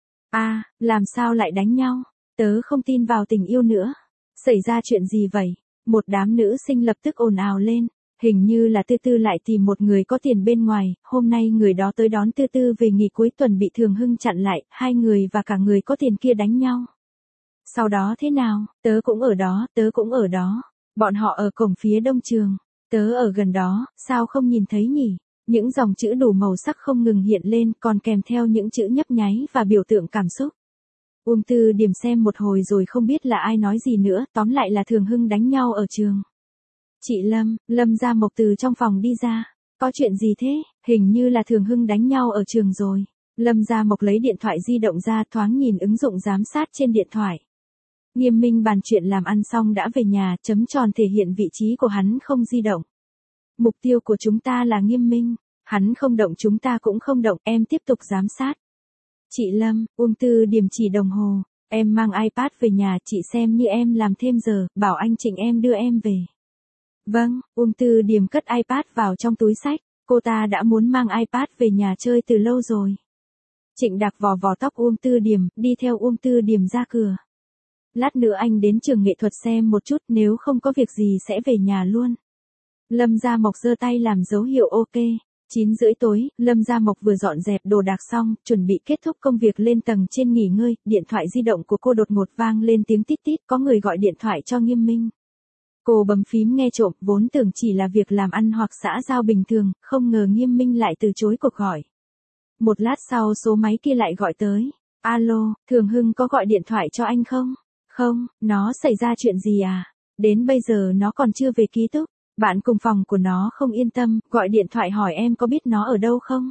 À, làm sao lại đánh nhau? Tớ không tin vào tình yêu nữa. Xảy ra chuyện gì vậy? Một đám nữ sinh lập tức ồn ào lên. Hình như là Tư Tư lại tìm một người có tiền bên ngoài, hôm nay người đó tới đón Tư Tư về nghỉ cuối tuần bị Thường Hưng chặn lại, hai người và cả người có tiền kia đánh nhau. Sau đó thế nào? Tớ cũng ở đó, tớ cũng ở đó. Bọn họ ở cổng phía đông trường. Tớ ở gần đó, sao không nhìn thấy nhỉ? Những dòng chữ đủ màu sắc không ngừng hiện lên, còn kèm theo những chữ nhấp nháy và biểu tượng cảm xúc. Uông Tư Điểm xem một hồi rồi không biết là ai nói gì nữa, tóm lại là Thường Hưng đánh nhau ở trường. Chị Lâm, Lâm Gia Mộc từ trong phòng đi ra. Có chuyện gì thế? Hình như là Thường Hưng đánh nhau ở trường rồi. Lâm Gia Mộc lấy điện thoại di động ra, thoáng nhìn ứng dụng giám sát trên điện thoại. Nghiêm Minh bàn chuyện làm ăn xong đã về nhà, chấm tròn thể hiện vị trí của hắn không di động. Mục tiêu của chúng ta là Nghiêm Minh. Hắn không động chúng ta cũng không động, em tiếp tục giám sát. Chị Lâm, Uông Tư Điểm chỉ đồng hồ. Em mang iPad về nhà, chị xem như em làm thêm giờ, bảo anh Trịnh em đưa em về. Vâng, Uông Tư Điểm cất iPad vào trong túi xách, cô ta đã muốn mang iPad về nhà chơi từ lâu rồi. Trịnh Đạc vò vò tóc Uông Tư Điểm, đi theo Uông Tư Điểm ra cửa. Lát nữa anh đến trường nghệ thuật xem một chút, nếu không có việc gì sẽ về nhà luôn. Lâm Gia Mộc giơ tay làm dấu hiệu ok. chín rưỡi tối, Lâm Gia Mộc vừa dọn dẹp đồ đạc xong, chuẩn bị kết thúc công việc lên tầng trên nghỉ ngơi, điện thoại di động của cô đột ngột vang lên tiếng tít tít, có người gọi điện thoại cho Nghiêm Minh. Cô bấm phím nghe trộm, vốn tưởng chỉ là việc làm ăn hoặc xã giao bình thường, không ngờ Nghiêm Minh lại từ chối cuộc gọi. Một lát sau số máy kia lại gọi tới. Alo, Thường Hưng có gọi điện thoại cho anh không? Không, nó xảy ra chuyện gì à? Đến bây giờ nó còn chưa về ký túc. Bạn cùng phòng của nó không yên tâm, gọi điện thoại hỏi em có biết nó ở đâu không?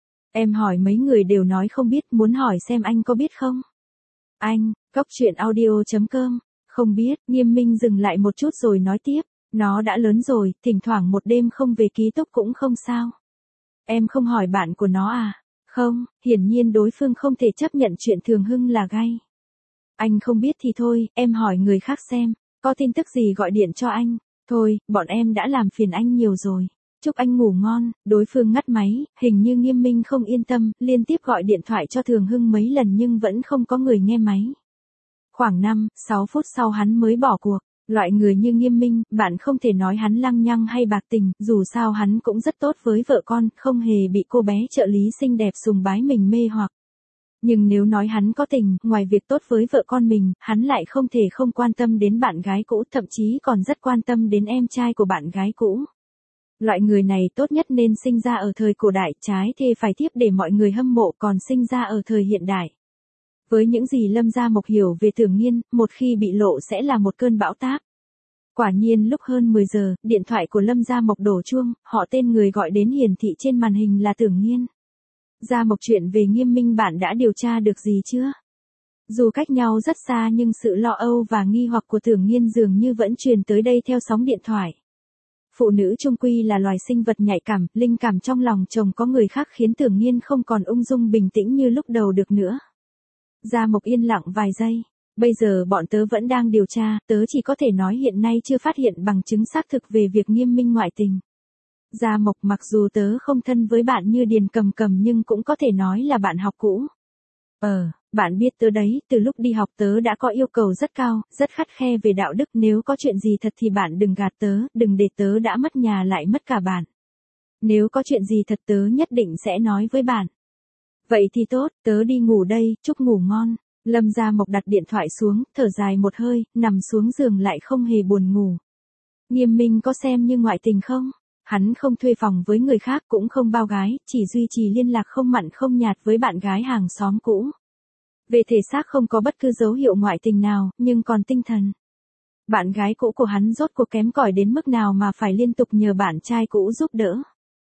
Em hỏi mấy người đều nói không biết, muốn hỏi xem anh có biết không? Anh, cốc truyện audio chấm com. Không biết, Nghiêm Minh dừng lại một chút rồi nói tiếp. Nó đã lớn rồi, thỉnh thoảng một đêm không về ký túc cũng không sao. Em không hỏi bạn của nó à? Không, hiển nhiên đối phương không thể chấp nhận chuyện Thường Hưng là gay. Anh không biết thì thôi, em hỏi người khác xem, có tin tức gì gọi điện cho anh. Thôi, bọn em đã làm phiền anh nhiều rồi. Chúc anh ngủ ngon. Đối phương ngắt máy, hình như Nghiêm Minh không yên tâm, liên tiếp gọi điện thoại cho Thường Hưng mấy lần nhưng vẫn không có người nghe máy. Khoảng năm, sáu phút sau hắn mới bỏ cuộc. Loại người như Nghiêm Minh, bạn không thể nói hắn lăng nhăng hay bạc tình, dù sao hắn cũng rất tốt với vợ con, không hề bị cô bé trợ lý xinh đẹp sùng bái mình mê hoặc. Nhưng nếu nói hắn có tình, ngoài việc tốt với vợ con mình, hắn lại không thể không quan tâm đến bạn gái cũ, thậm chí còn rất quan tâm đến em trai của bạn gái cũ. Loại người này tốt nhất nên sinh ra ở thời cổ đại, trái thề phải thiếp để mọi người hâm mộ, còn sinh ra ở thời hiện đại. Với những gì Lâm Gia Mộc hiểu về Tưởng Nhiên, một khi bị lộ sẽ là một cơn bão táp. Quả nhiên lúc hơn mười giờ, điện thoại của Lâm Gia Mộc đổ chuông, họ tên người gọi đến hiển thị trên màn hình là Tưởng Nhiên. Gia Mộc, chuyện về Nghiêm Minh bạn đã điều tra được gì chưa? Dù cách nhau rất xa nhưng sự lo âu và nghi hoặc của Tưởng Nhiên dường như vẫn truyền tới đây theo sóng điện thoại. Phụ nữ chung quy là loài sinh vật nhạy cảm, linh cảm trong lòng chồng có người khác khiến Tưởng Nhiên không còn ung dung bình tĩnh như lúc đầu được nữa. Gia Mộc yên lặng vài giây. Bây giờ bọn tớ vẫn đang điều tra, tớ chỉ có thể nói hiện nay chưa phát hiện bằng chứng xác thực về việc Nghiêm Minh ngoại tình. Gia Mộc, mặc dù tớ không thân với bạn như Điền Cầm Cầm nhưng cũng có thể nói là bạn học cũ. Ờ, bạn biết tớ đấy, từ lúc đi học tớ đã có yêu cầu rất cao, rất khắt khe về đạo đức, nếu có chuyện gì thật thì bạn đừng gạt tớ, đừng để tớ đã mất nhà lại mất cả bạn. Nếu có chuyện gì thật tớ nhất định sẽ nói với bạn. Vậy thì tốt, tớ đi ngủ đây, chúc ngủ ngon. Lâm Gia Mộc đặt điện thoại xuống, thở dài một hơi, nằm xuống giường lại không hề buồn ngủ. Nghiêm Minh có xem như ngoại tình không? Hắn không thuê phòng với người khác cũng không bao gái, chỉ duy trì liên lạc không mặn không nhạt với bạn gái hàng xóm cũ. Về thể xác không có bất cứ dấu hiệu ngoại tình nào, nhưng còn tinh thần. Bạn gái cũ của hắn rốt cuộc kém cỏi đến mức nào mà phải liên tục nhờ bạn trai cũ giúp đỡ.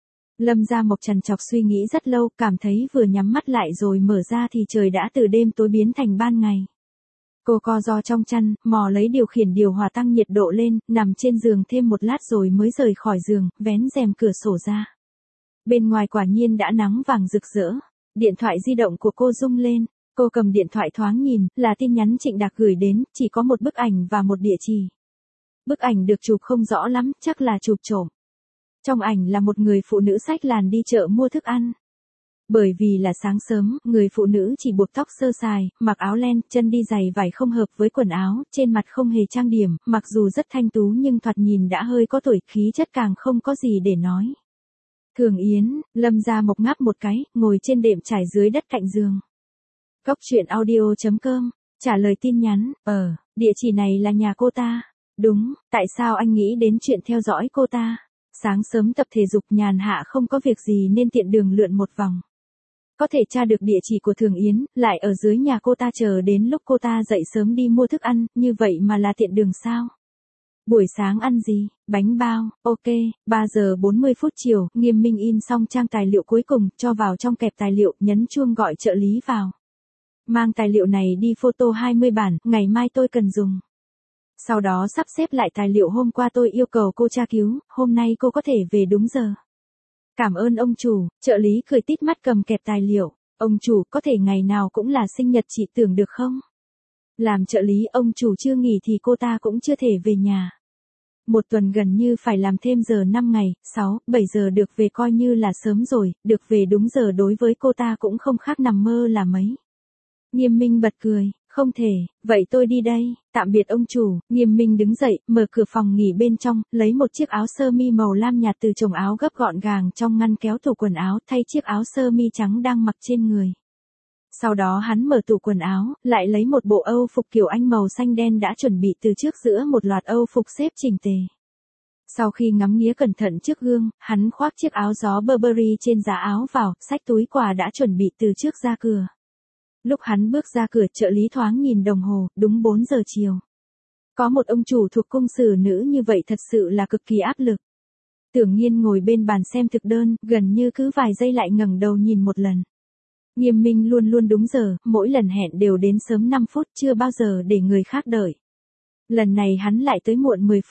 Lâm Gia Mộc trằn trọc suy nghĩ rất lâu, cảm thấy vừa nhắm mắt lại rồi mở ra thì trời đã từ đêm tối biến thành ban ngày. Cô co ro trong chăn, mò lấy điều khiển điều hòa tăng nhiệt độ lên, nằm trên giường thêm một lát rồi mới rời khỏi giường, vén rèm cửa sổ ra. Bên ngoài quả nhiên đã nắng vàng rực rỡ. Điện thoại di động của cô rung lên. Cô cầm điện thoại thoáng nhìn, là tin nhắn Trịnh Đạc gửi đến, chỉ có một bức ảnh và một địa chỉ. Bức ảnh được chụp không rõ lắm, chắc là chụp trộm. Trong ảnh là một người phụ nữ xách làn đi chợ mua thức ăn. Bởi vì là sáng sớm, người phụ nữ chỉ buộc tóc sơ sài, mặc áo len, chân đi giày vải không hợp với quần áo, trên mặt không hề trang điểm, mặc dù rất thanh tú nhưng thoạt nhìn đã hơi có tuổi, khí chất càng không có gì để nói. Thường Yến, Lâm Gia Mộc ngáp một cái, ngồi trên đệm trải dưới đất cạnh giường. Góc truyện audio chấm com, trả lời tin nhắn, ờ, địa chỉ này là nhà cô ta. Đúng, tại sao anh nghĩ đến chuyện theo dõi cô ta? Sáng sớm tập thể dục nhàn hạ không có việc gì nên tiện đường lượn một vòng. Có thể tra được địa chỉ của Thường Yến, lại ở dưới nhà cô ta chờ đến lúc cô ta dậy sớm đi mua thức ăn, như vậy mà là tiện đường sao? Buổi sáng ăn gì? Bánh bao, ok, ba giờ bốn mươi phút chiều, Nghiêm Minh in xong trang tài liệu cuối cùng, cho vào trong kẹp tài liệu, nhấn chuông gọi trợ lý vào. Mang tài liệu này đi photo hai mươi bản, ngày mai tôi cần dùng. Sau đó sắp xếp lại tài liệu hôm qua tôi yêu cầu cô tra cứu, hôm nay cô có thể về đúng giờ. Cảm ơn ông chủ, trợ lý cười tít mắt cầm kẹp tài liệu. Ông chủ, có thể ngày nào cũng là sinh nhật chị Tưởng được không? Làm trợ lý ông chủ chưa nghỉ thì cô ta cũng chưa thể về nhà. Một tuần gần như phải làm thêm giờ năm ngày, sáu, bảy giờ được về coi như là sớm rồi, được về đúng giờ đối với cô ta cũng không khác nằm mơ là mấy. Nghiêm Minh bật cười, không thể, vậy tôi đi đây, tạm biệt ông chủ. Nghiêm Minh đứng dậy, mở cửa phòng nghỉ bên trong, lấy một chiếc áo sơ mi màu lam nhạt từ chồng áo gấp gọn gàng trong ngăn kéo tủ quần áo, thay chiếc áo sơ mi trắng đang mặc trên người. Sau đó hắn mở tủ quần áo, lại lấy một bộ Âu phục kiểu Anh màu xanh đen đã chuẩn bị từ trước giữa một loạt Âu phục xếp chỉnh tề. Sau khi ngắm nghía cẩn thận trước gương, hắn khoác chiếc áo gió Burberry trên giá áo vào, xách túi quà đã chuẩn bị từ trước ra cửa. Lúc hắn bước ra cửa, trợ lý thoáng nhìn đồng hồ, đúng bốn giờ chiều. Có một ông chủ thuộc cung sử nữ như vậy thật sự là cực kỳ áp lực. Tưởng Nhiên ngồi bên bàn xem thực đơn, gần như cứ vài giây lại ngẩng đầu nhìn một lần. Nghiêm Minh luôn luôn đúng giờ, mỗi lần hẹn đều đến sớm năm phút, chưa bao giờ để người khác đợi. Lần này hắn lại tới muộn mười phút.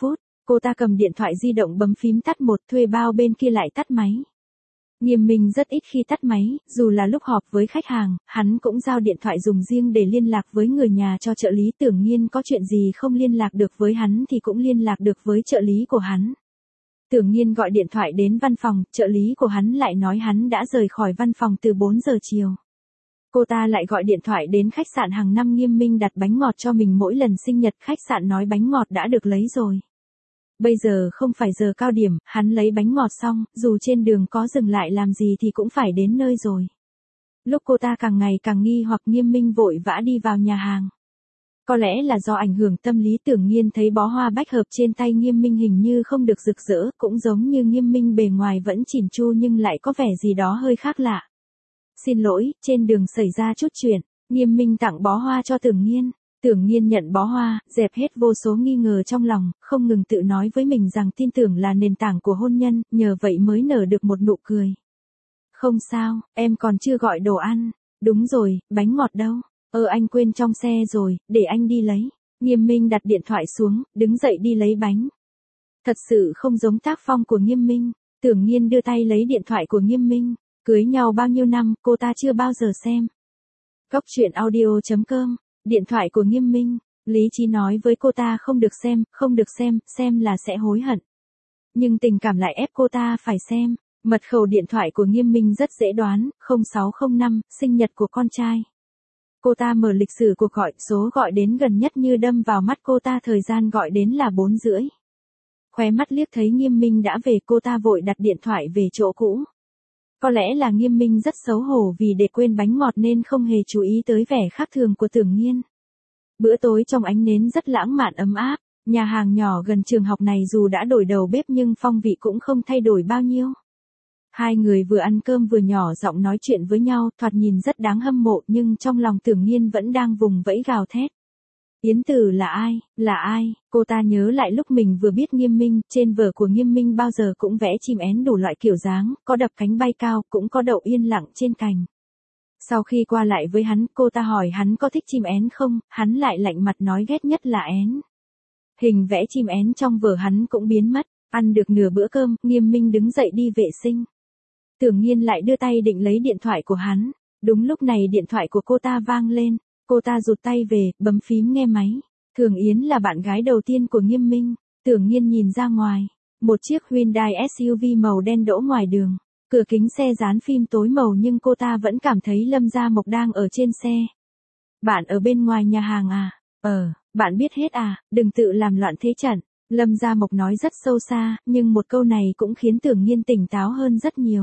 Cô ta cầm điện thoại di động bấm phím tắt một, thuê bao bên kia lại tắt máy. Nghiêm Minh rất ít khi tắt máy, dù là lúc họp với khách hàng, hắn cũng giao điện thoại dùng riêng để liên lạc với người nhà cho trợ lý. Tưởng Nhiên có chuyện gì không liên lạc được với hắn thì cũng liên lạc được với trợ lý của hắn. Tưởng Nhiên gọi điện thoại đến văn phòng, trợ lý của hắn lại nói hắn đã rời khỏi văn phòng từ bốn giờ chiều. Cô ta lại gọi điện thoại đến khách sạn hàng năm Nghiêm Minh đặt bánh ngọt cho mình mỗi lần sinh nhật, khách sạn nói bánh ngọt đã được lấy rồi. Bây giờ không phải giờ cao điểm, hắn lấy bánh ngọt xong, dù trên đường có dừng lại làm gì thì cũng phải đến nơi rồi. Lúc cô ta càng ngày càng nghi hoặc Nghiêm Minh vội vã đi vào nhà hàng. Có lẽ là do ảnh hưởng tâm lý, Tưởng Nhiên thấy bó hoa bách hợp trên tay Nghiêm Minh hình như không được rực rỡ, cũng giống như Nghiêm Minh bề ngoài vẫn chỉn chu nhưng lại có vẻ gì đó hơi khác lạ. Xin lỗi, trên đường xảy ra chút chuyện, Nghiêm Minh tặng bó hoa cho Tưởng Nhiên. Tưởng Nhiên nhận bó hoa, dẹp hết vô số nghi ngờ trong lòng, không ngừng tự nói với mình rằng tin tưởng là nền tảng của hôn nhân, nhờ vậy mới nở được một nụ cười. Không sao, em còn chưa gọi đồ ăn. Đúng rồi, bánh ngọt đâu? Ờ anh quên trong xe rồi, để anh đi lấy. Nghiêm Minh đặt điện thoại xuống, đứng dậy đi lấy bánh. Thật sự không giống tác phong của Nghiêm Minh. Tưởng Nhiên đưa tay lấy điện thoại của Nghiêm Minh. Cưới nhau bao nhiêu năm, cô ta chưa bao giờ xem. Góc truyện audio chấm com. Điện thoại của Nghiêm Minh. Lý trí nói với cô ta không được xem, không được xem, xem là sẽ hối hận. Nhưng tình cảm lại ép cô ta phải xem. Mật khẩu điện thoại của Nghiêm Minh rất dễ đoán, không sáu không năm, sinh nhật của con trai. Cô ta mở lịch sử cuộc gọi, số gọi đến gần nhất như đâm vào mắt cô ta, thời gian gọi đến là bốn rưỡi. Khóe mắt liếc thấy Nghiêm Minh đã về, cô ta vội đặt điện thoại về chỗ cũ. Có lẽ là Nghiêm Minh rất xấu hổ vì để quên bánh ngọt nên không hề chú ý tới vẻ khác thường của Tưởng Nhiên. Bữa tối trong ánh nến rất lãng mạn ấm áp, nhà hàng nhỏ gần trường học này dù đã đổi đầu bếp nhưng phong vị cũng không thay đổi bao nhiêu. Hai người vừa ăn cơm vừa nhỏ giọng nói chuyện với nhau, thoạt nhìn rất đáng hâm mộ nhưng trong lòng Tưởng Nhiên vẫn đang vùng vẫy gào thét. Yến Tử là ai, là ai? Cô ta nhớ lại lúc mình vừa biết Nghiêm Minh, trên vở của Nghiêm Minh bao giờ cũng vẽ chim én đủ loại kiểu dáng, có đập cánh bay cao, cũng có đậu yên lặng trên cành. Sau khi qua lại với hắn, cô ta hỏi hắn có thích chim én không, hắn lại lạnh mặt nói ghét nhất là én. Hình vẽ chim én trong vở hắn cũng biến mất, ăn được nửa bữa cơm, Nghiêm Minh đứng dậy đi vệ sinh. Tưởng Nhiên lại đưa tay định lấy điện thoại của hắn, đúng lúc này điện thoại của cô ta vang lên. Cô ta rụt tay về, bấm phím nghe máy. Thường Yến là bạn gái đầu tiên của Nghiêm Minh. Tưởng Nhiên nhìn ra ngoài. Một chiếc Hyundai ét u vê màu đen đỗ ngoài đường. Cửa kính xe dán phim tối màu nhưng cô ta vẫn cảm thấy Lâm Gia Mộc đang ở trên xe. Bạn ở bên ngoài nhà hàng à? Ờ, bạn biết hết à, đừng tự làm loạn thế trận. Lâm Gia Mộc nói rất sâu xa, nhưng một câu này cũng khiến Tưởng Nhiên tỉnh táo hơn rất nhiều.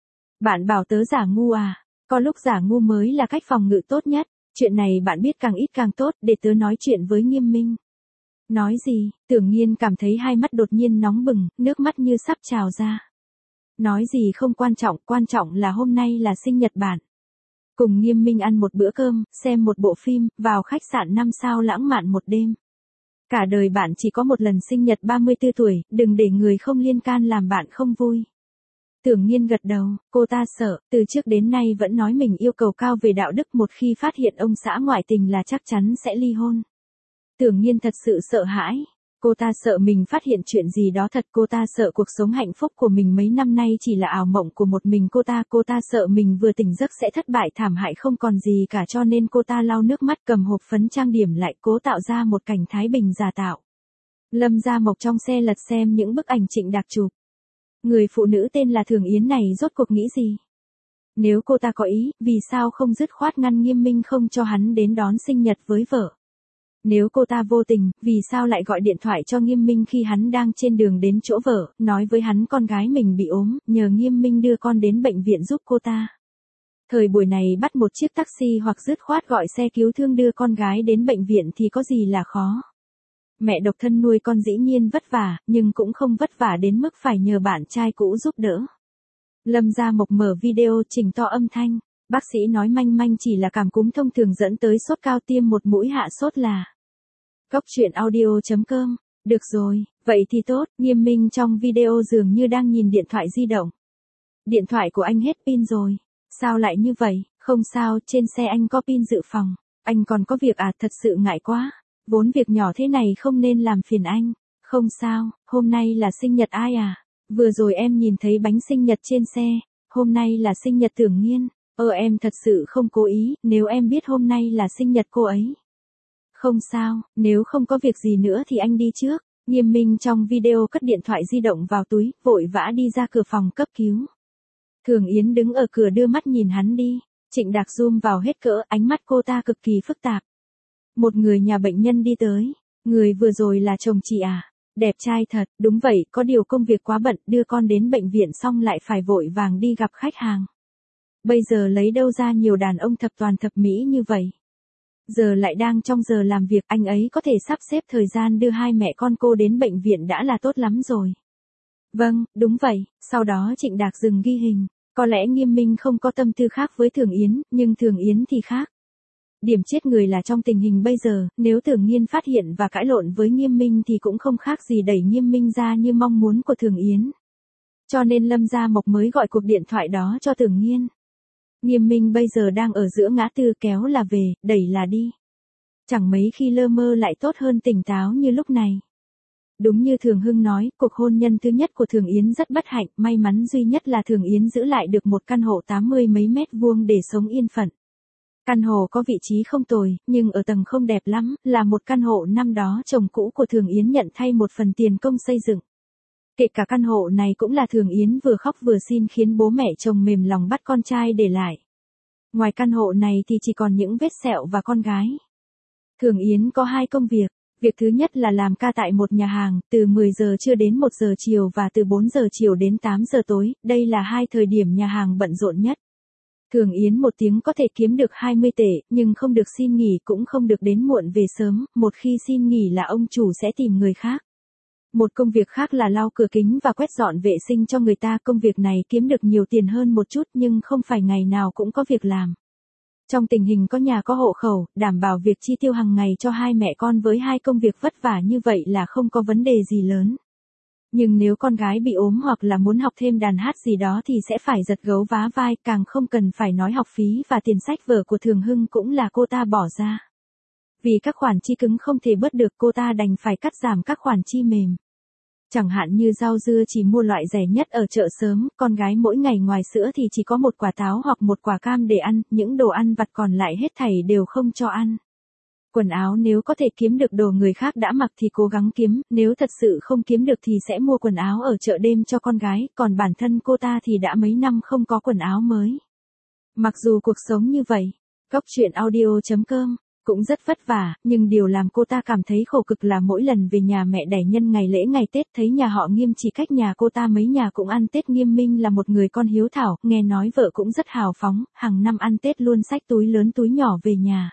Bạn bảo tớ giả ngu à? Có lúc giả ngu mới là cách phòng ngự tốt nhất. Chuyện này bạn biết càng ít càng tốt, để tớ nói chuyện với Nghiêm Minh. Nói gì? Tưởng Nhiên cảm thấy hai mắt đột nhiên nóng bừng, nước mắt như sắp trào ra. Nói gì không quan trọng, quan trọng là hôm nay là sinh nhật bạn. Cùng Nghiêm Minh ăn một bữa cơm, xem một bộ phim, vào khách sạn năm sao lãng mạn một đêm. Cả đời bạn chỉ có một lần sinh nhật ba mươi tư tuổi, đừng để người không liên can làm bạn không vui. Tưởng Nhiên gật đầu, cô ta sợ, từ trước đến nay vẫn nói mình yêu cầu cao về đạo đức, một khi phát hiện ông xã ngoại tình là chắc chắn sẽ ly hôn. Tưởng Nhiên thật sự sợ hãi, cô ta sợ mình phát hiện chuyện gì đó thật, cô ta sợ cuộc sống hạnh phúc của mình mấy năm nay chỉ là ảo mộng của một mình cô ta, cô ta sợ mình vừa tỉnh giấc sẽ thất bại thảm hại không còn gì cả, cho nên cô ta lau nước mắt cầm hộp phấn trang điểm lại, cố tạo ra một cảnh thái bình giả tạo. Lâm Gia Mộc trong xe lật xem những bức ảnh Trịnh Đạc chụp. Người phụ nữ tên là Thường Yến này rốt cuộc nghĩ gì? Nếu cô ta có ý, vì sao không dứt khoát ngăn Nghiêm Minh không cho hắn đến đón sinh nhật với vợ? Nếu cô ta vô tình, vì sao lại gọi điện thoại cho Nghiêm Minh khi hắn đang trên đường đến chỗ vợ, nói với hắn con gái mình bị ốm, nhờ Nghiêm Minh đưa con đến bệnh viện giúp cô ta? Thời buổi này bắt một chiếc taxi hoặc dứt khoát gọi xe cứu thương đưa con gái đến bệnh viện thì có gì là khó? Mẹ độc thân nuôi con dĩ nhiên vất vả, nhưng cũng không vất vả đến mức phải nhờ bạn trai cũ giúp đỡ. Lâm Gia Mộc mở video chỉnh to âm thanh. Bác sĩ nói manh manh chỉ là cảm cúm thông thường dẫn tới sốt cao, tiêm một mũi hạ sốt là. Góc truyện audio chấm com. Được rồi, vậy thì tốt. Nghiêm Minh trong video dường như đang nhìn điện thoại di động. Điện thoại của anh hết pin rồi. Sao lại như vậy? Không sao, trên xe anh có pin dự phòng. Anh còn có việc à, thật sự ngại quá. Vốn việc nhỏ thế này không nên làm phiền anh. Không sao, hôm nay là sinh nhật ai à? Vừa rồi em nhìn thấy bánh sinh nhật trên xe, hôm nay là sinh nhật Tưởng Nhiên. Ơ em thật sự không cố ý, nếu em biết hôm nay là sinh nhật cô ấy. Không sao, nếu không có việc gì nữa thì anh đi trước. Nghiêm Minh trong video cất điện thoại di động vào túi, vội vã đi ra cửa phòng cấp cứu. Thường Yến đứng ở cửa đưa mắt nhìn hắn đi. Trịnh Đạc zoom vào hết cỡ, ánh mắt cô ta cực kỳ phức tạp. Một người nhà bệnh nhân đi tới. Người vừa rồi là chồng chị à? Đẹp trai thật, đúng vậy, có điều công việc quá bận, đưa con đến bệnh viện xong lại phải vội vàng đi gặp khách hàng. Bây giờ lấy đâu ra nhiều đàn ông thập toàn thập mỹ như vậy? Giờ lại đang trong giờ làm việc, anh ấy có thể sắp xếp thời gian đưa hai mẹ con cô đến bệnh viện đã là tốt lắm rồi. Vâng, đúng vậy, sau đó Trịnh Đạc dừng ghi hình. Có lẽ Nghiêm Minh không có tâm tư khác với Thường Yến, nhưng Thường Yến thì khác. Điểm chết người là trong tình hình bây giờ, nếu Tưởng Nhiên phát hiện và cãi lộn với Nghiêm Minh thì cũng không khác gì đẩy Nghiêm Minh ra như mong muốn của Thường Yến. Cho nên Lâm Gia Mộc mới gọi cuộc điện thoại đó cho Tưởng Nhiên. Nghiêm Minh bây giờ đang ở giữa ngã tư, kéo là về, đẩy là đi. Chẳng mấy khi lơ mơ lại tốt hơn tỉnh táo như lúc này. Đúng như Thường Hưng nói, cuộc hôn nhân thứ nhất của Thường Yến rất bất hạnh, may mắn duy nhất là Thường Yến giữ lại được một căn hộ tám mươi mấy mét vuông để sống yên phận. Căn hộ có vị trí không tồi, nhưng ở tầng không đẹp lắm, là một căn hộ năm đó chồng cũ của Thường Yến nhận thay một phần tiền công xây dựng. Kể cả căn hộ này cũng là Thường Yến vừa khóc vừa xin khiến bố mẹ chồng mềm lòng bắt con trai để lại. Ngoài căn hộ này thì chỉ còn những vết sẹo và con gái. Thường Yến có hai công việc. Việc thứ nhất là làm ca tại một nhà hàng, từ mười giờ trưa đến một giờ chiều và từ bốn giờ chiều đến tám giờ tối, đây là hai thời điểm nhà hàng bận rộn nhất. Thường Yến một tiếng có thể kiếm được hai mươi tệ, nhưng không được xin nghỉ cũng không được đến muộn về sớm, một khi xin nghỉ là ông chủ sẽ tìm người khác. Một công việc khác là lau cửa kính và quét dọn vệ sinh cho người ta, công việc này kiếm được nhiều tiền hơn một chút nhưng không phải ngày nào cũng có việc làm. Trong tình hình có nhà có hộ khẩu, đảm bảo việc chi tiêu hàng ngày cho hai mẹ con với hai công việc vất vả như vậy là không có vấn đề gì lớn. Nhưng nếu con gái bị ốm hoặc là muốn học thêm đàn hát gì đó thì sẽ phải giật gấu vá vai, càng không cần phải nói học phí và tiền sách vở của Thường Hưng cũng là cô ta bỏ ra. Vì các khoản chi cứng không thể bớt được, cô ta đành phải cắt giảm các khoản chi mềm. Chẳng hạn như rau dưa chỉ mua loại rẻ nhất ở chợ sớm, con gái mỗi ngày ngoài sữa thì chỉ có một quả táo hoặc một quả cam để ăn, những đồ ăn vặt còn lại hết thảy đều không cho ăn. Quần áo nếu có thể kiếm được đồ người khác đã mặc thì cố gắng kiếm, nếu thật sự không kiếm được thì sẽ mua quần áo ở chợ đêm cho con gái, còn bản thân cô ta thì đã mấy năm không có quần áo mới. Mặc dù cuộc sống như vậy, Góc Chuyện Audio chấm com cũng rất vất vả, nhưng điều làm cô ta cảm thấy khổ cực là mỗi lần về nhà mẹ đẻ nhân ngày lễ ngày Tết thấy nhà họ Nghiêm chỉ cách nhà cô ta mấy nhà cũng ăn Tết. Nghiêm Minh là một người con hiếu thảo, nghe nói vợ cũng rất hào phóng, hàng năm ăn Tết luôn xách túi lớn túi nhỏ về nhà.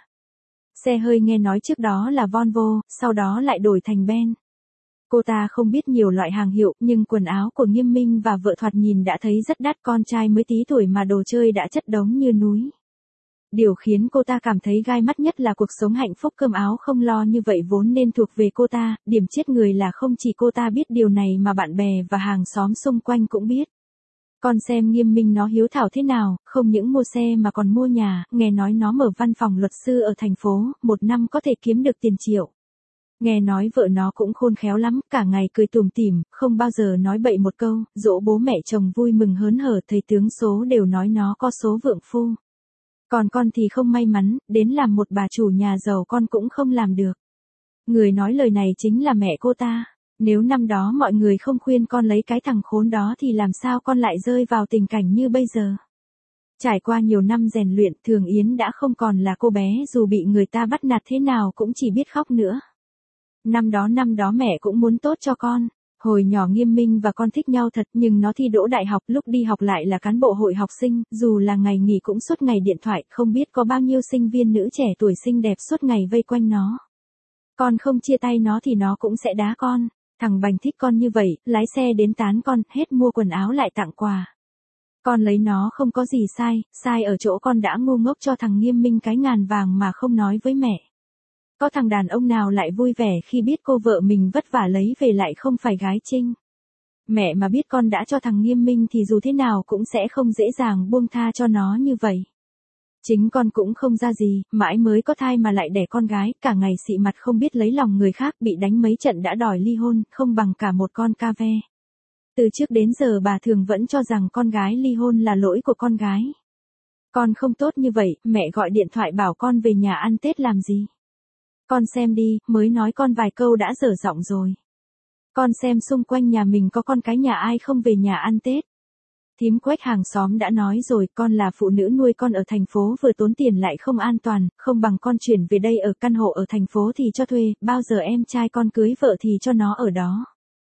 Xe hơi nghe nói trước đó là Volvo, sau đó lại đổi thành Ben. Cô ta không biết nhiều loại hàng hiệu, nhưng quần áo của Nghiêm Minh và vợ thoạt nhìn đã thấy rất đắt, con trai mới tí tuổi mà đồ chơi đã chất đống như núi. Điều khiến cô ta cảm thấy gai mắt nhất là cuộc sống hạnh phúc cơm áo không lo như vậy vốn nên thuộc về cô ta, điểm chết người là không chỉ cô ta biết điều này mà bạn bè và hàng xóm xung quanh cũng biết. Con xem Nghiêm Minh nó hiếu thảo thế nào, không những mua xe mà còn mua nhà, nghe nói nó mở văn phòng luật sư ở thành phố, một năm có thể kiếm được tiền triệu. Nghe nói vợ nó cũng khôn khéo lắm, cả ngày cười tủm tỉm, không bao giờ nói bậy một câu, dỗ bố mẹ chồng vui mừng hớn hở, thầy tướng số đều nói nó có số vượng phu. Còn con thì không may mắn, đến làm một bà chủ nhà giàu con cũng không làm được. Người nói lời này chính là mẹ cô ta. Nếu năm đó mọi người không khuyên con lấy cái thằng khốn đó thì làm sao con lại rơi vào tình cảnh như bây giờ. Trải qua nhiều năm rèn luyện, Thường Yến đã không còn là cô bé dù bị người ta bắt nạt thế nào cũng chỉ biết khóc nữa. Năm đó năm đó mẹ cũng muốn tốt cho con. Hồi nhỏ Nghiêm Minh và con thích nhau thật, nhưng nó thi đỗ đại học, lúc đi học lại là cán bộ hội học sinh, dù là ngày nghỉ cũng suốt ngày điện thoại, không biết có bao nhiêu sinh viên nữ trẻ tuổi xinh đẹp suốt ngày vây quanh nó. Con không chia tay nó thì nó cũng sẽ đá con. Thằng Bành thích con như vậy, lái xe đến tán con, hết mua quần áo lại tặng quà. Con lấy nó không có gì sai, sai ở chỗ con đã ngu ngốc cho thằng Nghiêm Minh cái ngàn vàng mà không nói với mẹ. Có thằng đàn ông nào lại vui vẻ khi biết cô vợ mình vất vả lấy về lại không phải gái trinh. Mẹ mà biết con đã cho thằng Nghiêm Minh thì dù thế nào cũng sẽ không dễ dàng buông tha cho nó như vậy. Chính con cũng không ra gì, mãi mới có thai mà lại đẻ con gái, cả ngày xị mặt không biết lấy lòng người khác, bị đánh mấy trận đã đòi ly hôn, không bằng cả một con ca ve. Từ trước đến giờ bà thường vẫn cho rằng con gái ly hôn là lỗi của con gái. Con không tốt như vậy, mẹ gọi điện thoại bảo con về nhà ăn Tết làm gì? Con xem đi, mới nói con vài câu đã dở giọng rồi. Con xem xung quanh nhà mình có con cái nhà ai không về nhà ăn Tết. Thím Quách hàng xóm đã nói rồi, con là phụ nữ nuôi con ở thành phố vừa tốn tiền lại không an toàn, không bằng con chuyển về đây ở căn hộ ở thành phố thì cho thuê, bao giờ em trai con cưới vợ thì cho nó ở đó.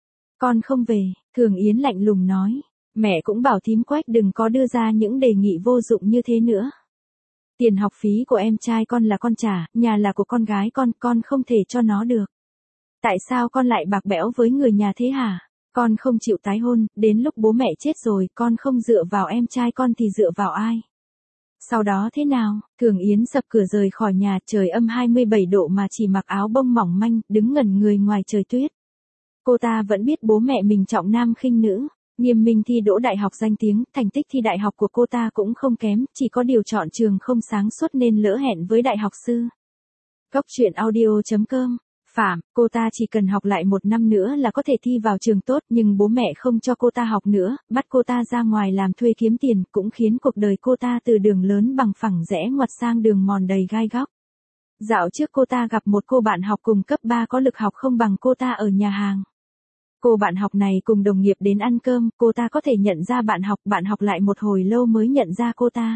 Con không về, Thường Yến lạnh lùng nói. Mẹ cũng bảo thím Quách đừng có đưa ra những đề nghị vô dụng như thế nữa. Tiền học phí của em trai con là con trả, nhà là của con gái con, con không thể cho nó được. Tại sao con lại bạc bẽo với người nhà thế hả? Con không chịu tái hôn, đến lúc bố mẹ chết rồi, con không dựa vào em trai con thì dựa vào ai? Sau đó thế nào? Thường Yến sập cửa rời khỏi nhà, trời âm hai mươi bảy độ mà chỉ mặc áo bông mỏng manh, đứng ngẩn người ngoài trời tuyết. Cô ta vẫn biết bố mẹ mình trọng nam khinh nữ. Nghiêm Minh thi đỗ đại học danh tiếng, thành tích thi đại học của cô ta cũng không kém, chỉ có điều chọn trường không sáng suốt nên lỡ hẹn với đại học sư. Góc truyện audio chấm com. Phạm, cô ta chỉ cần học lại một năm nữa là có thể thi vào trường tốt, nhưng bố mẹ không cho cô ta học nữa, bắt cô ta ra ngoài làm thuê kiếm tiền, cũng khiến cuộc đời cô ta từ đường lớn bằng phẳng rẽ ngoặt sang đường mòn đầy gai góc. Dạo trước cô ta gặp một cô bạn học cùng cấp ba có lực học không bằng cô ta ở nhà hàng. Cô bạn học này cùng đồng nghiệp đến ăn cơm, cô ta có thể nhận ra bạn học, bạn học lại một hồi lâu mới nhận ra cô ta.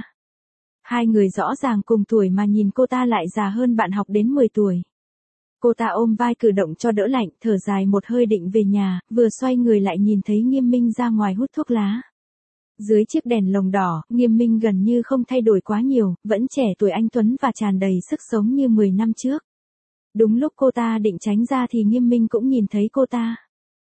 Hai người rõ ràng cùng tuổi mà nhìn cô ta lại già hơn bạn học đến mười tuổi. Cô ta ôm vai cử động cho đỡ lạnh, thở dài một hơi định về nhà, vừa xoay người lại nhìn thấy Nghiêm Minh ra ngoài hút thuốc lá. Dưới chiếc đèn lồng đỏ, Nghiêm Minh gần như không thay đổi quá nhiều, vẫn trẻ tuổi anh tuấn và tràn đầy sức sống như mười năm trước. Đúng lúc cô ta định tránh ra thì Nghiêm Minh cũng nhìn thấy cô ta.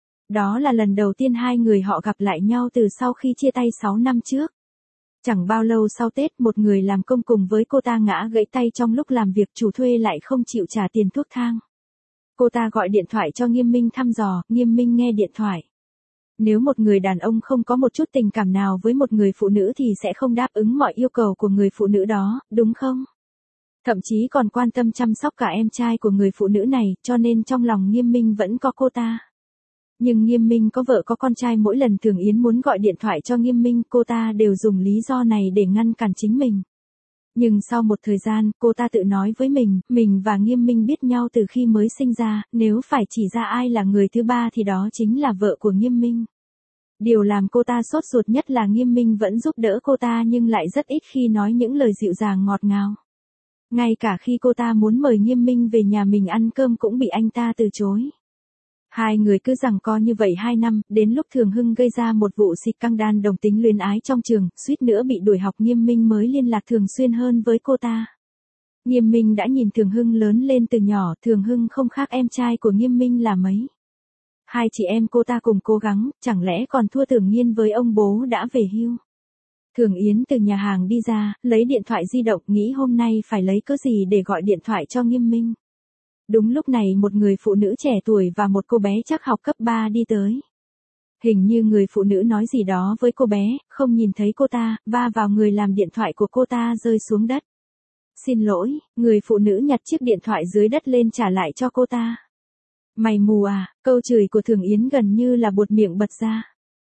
Đó là lần đầu tiên hai người họ gặp lại nhau từ sau khi chia tay sáu năm trước. Chẳng bao lâu sau Tết, một người làm công cùng với cô ta ngã gãy tay trong lúc làm việc, chủ thuê lại không chịu trả tiền thuốc thang. Cô ta gọi điện thoại cho Nghiêm Minh thăm dò, Nghiêm Minh nghe điện thoại. Nếu một người đàn ông không có một chút tình cảm nào với một người phụ nữ thì sẽ không đáp ứng mọi yêu cầu của người phụ nữ đó, đúng không? Thậm chí còn quan tâm chăm sóc cả em trai của người phụ nữ này, cho nên trong lòng Nghiêm Minh vẫn có cô ta. Nhưng Nghiêm Minh có vợ có con trai, mỗi lần Thường Yến muốn gọi điện thoại cho Nghiêm Minh, cô ta đều dùng lý do này để ngăn cản chính mình. Nhưng sau một thời gian, cô ta tự nói với mình, mình và Nghiêm Minh biết nhau từ khi mới sinh ra, nếu phải chỉ ra ai là người thứ ba thì đó chính là vợ của Nghiêm Minh. Điều làm cô ta sốt ruột nhất là Nghiêm Minh vẫn giúp đỡ cô ta nhưng lại rất ít khi nói những lời dịu dàng ngọt ngào. Ngay cả khi cô ta muốn mời Nghiêm Minh về nhà mình ăn cơm cũng bị anh ta từ chối. Hai người cứ giằng co như vậy hai năm, đến lúc Thường Hưng gây ra một vụ xịt căng đan đồng tính luyến ái trong trường, suýt nữa bị đuổi học, Nghiêm Minh mới liên lạc thường xuyên hơn với cô ta. Nghiêm Minh đã nhìn Thường Hưng lớn lên từ nhỏ, Thường Hưng không khác em trai của Nghiêm Minh là mấy. Hai chị em cô ta cùng cố gắng, chẳng lẽ còn thua Tưởng Nhiên với ông bố đã về hưu. Thường Yến từ nhà hàng đi ra, lấy điện thoại di động, nghĩ hôm nay phải lấy cớ gì để gọi điện thoại cho Nghiêm Minh. Đúng lúc này một người phụ nữ trẻ tuổi và một cô bé chắc học cấp ba đi tới. Hình như người phụ nữ nói gì đó với cô bé, không nhìn thấy cô ta, va vào người làm điện thoại của cô ta rơi xuống đất. Xin lỗi, người phụ nữ nhặt chiếc điện thoại dưới đất lên trả lại cho cô ta. Mày mù à, câu chửi của Thường Yến gần như là buột miệng bật ra.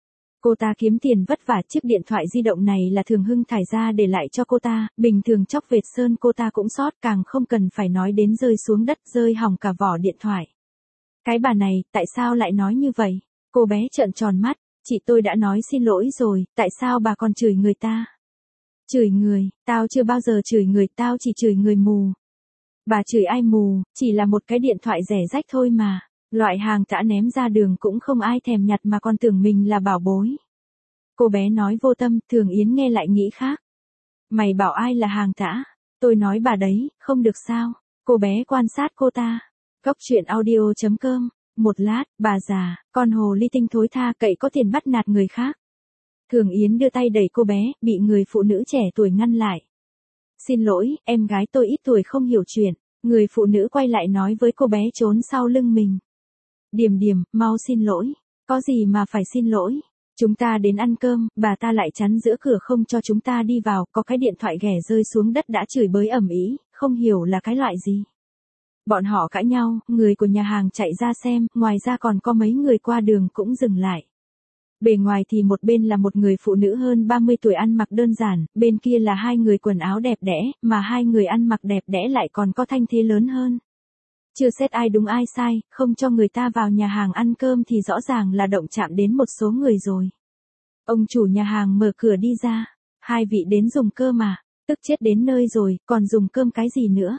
Cô ta kiếm tiền vất vả, chiếc điện thoại di động này là Thường Hưng thải ra để lại cho cô ta, bình thường chóc vệt sơn cô ta cũng sót, càng không cần phải nói đến rơi xuống đất, rơi hỏng cả vỏ điện thoại. Cái bà này, tại sao lại nói như vậy? Cô bé trợn tròn mắt, chị tôi đã nói xin lỗi rồi, tại sao bà còn chửi người ta? Chửi người, tao chưa bao giờ chửi người, tao chỉ chửi người mù. Bà chửi ai mù, chỉ là một cái điện thoại rẻ rách thôi mà. Loại hàng tã ném ra đường cũng không ai thèm nhặt mà còn tưởng mình là bảo bối. Cô bé nói vô tâm, Thường Yến nghe lại nghĩ khác. Mày bảo ai là hàng tã? Tôi nói bà đấy, không được sao? Cô bé quan sát cô ta. Góc truyện audio chấm com. Một lát, bà già, con hồ ly tinh thối tha cậy có tiền bắt nạt người khác. Thường Yến đưa tay đẩy cô bé, bị người phụ nữ trẻ tuổi ngăn lại. Xin lỗi, em gái tôi ít tuổi không hiểu chuyện. Người phụ nữ quay lại nói với cô bé trốn sau lưng mình. Điềm Điềm, mau xin lỗi. Có gì mà phải xin lỗi? Chúng ta đến ăn cơm, bà ta lại chắn giữa cửa không cho chúng ta đi vào, có cái điện thoại ghẻ rơi xuống đất đã chửi bới ầm ĩ, không hiểu là cái loại gì. Bọn họ cãi nhau, người của nhà hàng chạy ra xem, ngoài ra còn có mấy người qua đường cũng dừng lại. Bề ngoài thì một bên là một người phụ nữ hơn ba mươi tuổi ăn mặc đơn giản, bên kia là hai người quần áo đẹp đẽ, mà hai người ăn mặc đẹp đẽ lại còn có thanh thế lớn hơn. Chưa xét ai đúng ai sai, không cho người ta vào nhà hàng ăn cơm thì rõ ràng là động chạm đến một số người rồi. Ông chủ nhà hàng mở cửa đi ra, hai vị đến dùng cơm à, tức chết đến nơi rồi, còn dùng cơm cái gì nữa.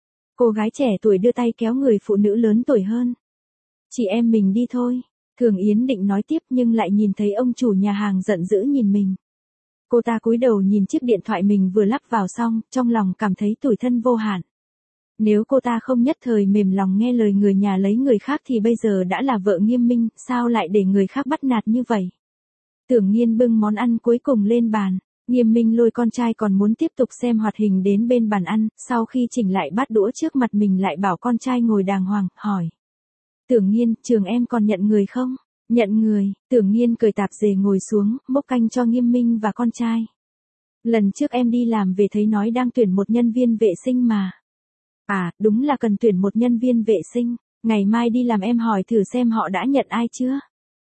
Cô gái trẻ tuổi đưa tay kéo người phụ nữ lớn tuổi hơn. Chị em mình đi thôi. Thường Yến định nói tiếp nhưng lại nhìn thấy ông chủ nhà hàng giận dữ nhìn mình. Cô ta cúi đầu nhìn chiếc điện thoại mình vừa lắp vào xong, trong lòng cảm thấy tủi thân vô hạn. Nếu cô ta không nhất thời mềm lòng nghe lời người nhà lấy người khác thì bây giờ đã là vợ Nghiêm Minh, sao lại để người khác bắt nạt như vậy. Tưởng Nhiên bưng món ăn cuối cùng lên bàn. Nghiêm Minh lôi con trai còn muốn tiếp tục xem hoạt hình đến bên bàn ăn, sau khi chỉnh lại bát đũa trước mặt mình lại bảo con trai ngồi đàng hoàng, hỏi. Tưởng Nhiên, trường em còn nhận người không? Nhận người, Tưởng Nhiên cởi tạp dề ngồi xuống, múc canh cho Nghiêm Minh và con trai. Lần trước em đi làm về thấy nói đang tuyển một nhân viên vệ sinh mà. À, đúng là cần tuyển một nhân viên vệ sinh, ngày mai đi làm em hỏi thử xem họ đã nhận ai chưa?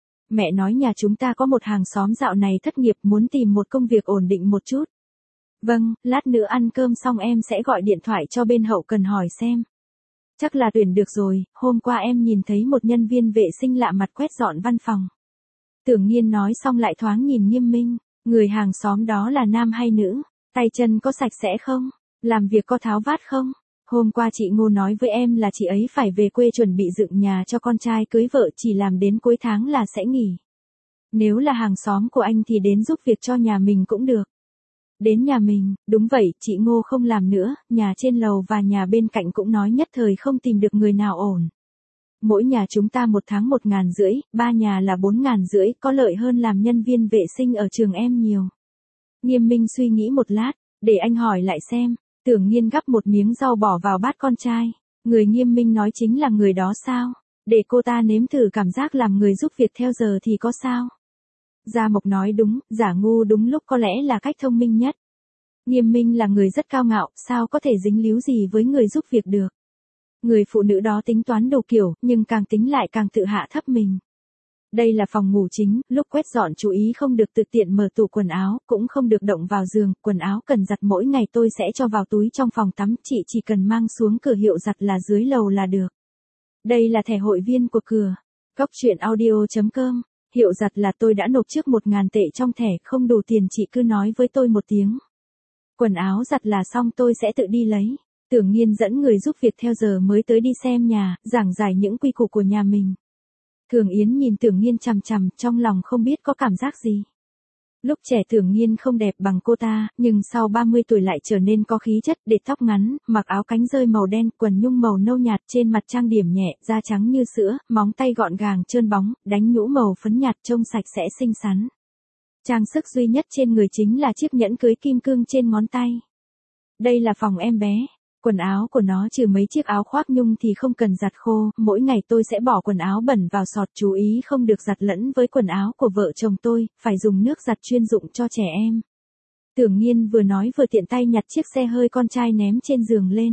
Mẹ nói nhà chúng ta có một hàng xóm dạo này thất nghiệp muốn tìm một công việc ổn định một chút. Vâng, lát nữa ăn cơm xong em sẽ gọi điện thoại cho bên hậu cần hỏi xem. Chắc là tuyển được rồi, hôm qua em nhìn thấy một nhân viên vệ sinh lạ mặt quét dọn văn phòng. Tưởng Nhiên nói xong lại thoáng nhìn Nghiêm Minh, người hàng xóm đó là nam hay nữ, tay chân có sạch sẽ không, làm việc có tháo vát không? Hôm qua chị Ngô nói với em là chị ấy phải về quê chuẩn bị dựng nhà cho con trai cưới vợ, chỉ làm đến cuối tháng là sẽ nghỉ. Nếu là hàng xóm của anh thì đến giúp việc cho nhà mình cũng được. Đến nhà mình, đúng vậy, chị Ngô không làm nữa, nhà trên lầu và nhà bên cạnh cũng nói nhất thời không tìm được người nào ổn. Mỗi nhà chúng ta một tháng một ngàn rưỡi, ba nhà là bốn ngàn rưỡi, có lợi hơn làm nhân viên vệ sinh ở trường em nhiều. Nghiêm Minh suy nghĩ một lát, để anh hỏi lại xem. Tưởng Nhiên gắp một miếng rau bỏ vào bát con trai. Người Nghiêm Minh nói chính là người đó sao? Để cô ta nếm thử cảm giác làm người giúp việc theo giờ thì có sao? Gia Mộc nói đúng, giả ngu đúng lúc có lẽ là cách thông minh nhất. Nghiêm Minh là người rất cao ngạo, sao có thể dính líu gì với người giúp việc được. Người phụ nữ đó tính toán đồ kiểu, nhưng càng tính lại càng tự hạ thấp mình. Đây là phòng ngủ chính, lúc quét dọn chú ý không được tự tiện mở tủ quần áo, cũng không được động vào giường, quần áo cần giặt mỗi ngày tôi sẽ cho vào túi trong phòng tắm, chị chỉ cần mang xuống cửa hiệu giặt là dưới lầu là được. Đây là thẻ hội viên của cửa. Góc truyện audio chấm com, hiệu giặt là tôi đã nộp trước một ngàn tệ trong thẻ, không đủ tiền chị cứ nói với tôi một tiếng. Quần áo giặt là xong tôi sẽ tự đi lấy. Tưởng Nhiên dẫn người giúp việc theo giờ mới tới đi xem nhà, giảng giải những quy củ của nhà mình. Thường Yến nhìn Tưởng Nhiên chằm chằm, trong lòng không biết có cảm giác gì. Lúc trẻ Tưởng Nhiên không đẹp bằng cô ta, nhưng sau ba mươi tuổi lại trở nên có khí chất, để tóc ngắn, mặc áo cánh rơi màu đen, quần nhung màu nâu nhạt, trên mặt trang điểm nhẹ, da trắng như sữa, móng tay gọn gàng trơn bóng, đánh nhũ màu phấn nhạt trông sạch sẽ xinh xắn. Trang sức duy nhất trên người chính là chiếc nhẫn cưới kim cương trên ngón tay. Đây là phòng em bé. Quần áo của nó trừ mấy chiếc áo khoác nhung thì không cần giặt khô, mỗi ngày tôi sẽ bỏ quần áo bẩn vào sọt, chú ý không được giặt lẫn với quần áo của vợ chồng tôi, phải dùng nước giặt chuyên dụng cho trẻ em. Tưởng Nhiên vừa nói vừa tiện tay nhặt chiếc xe hơi con trai ném trên giường lên.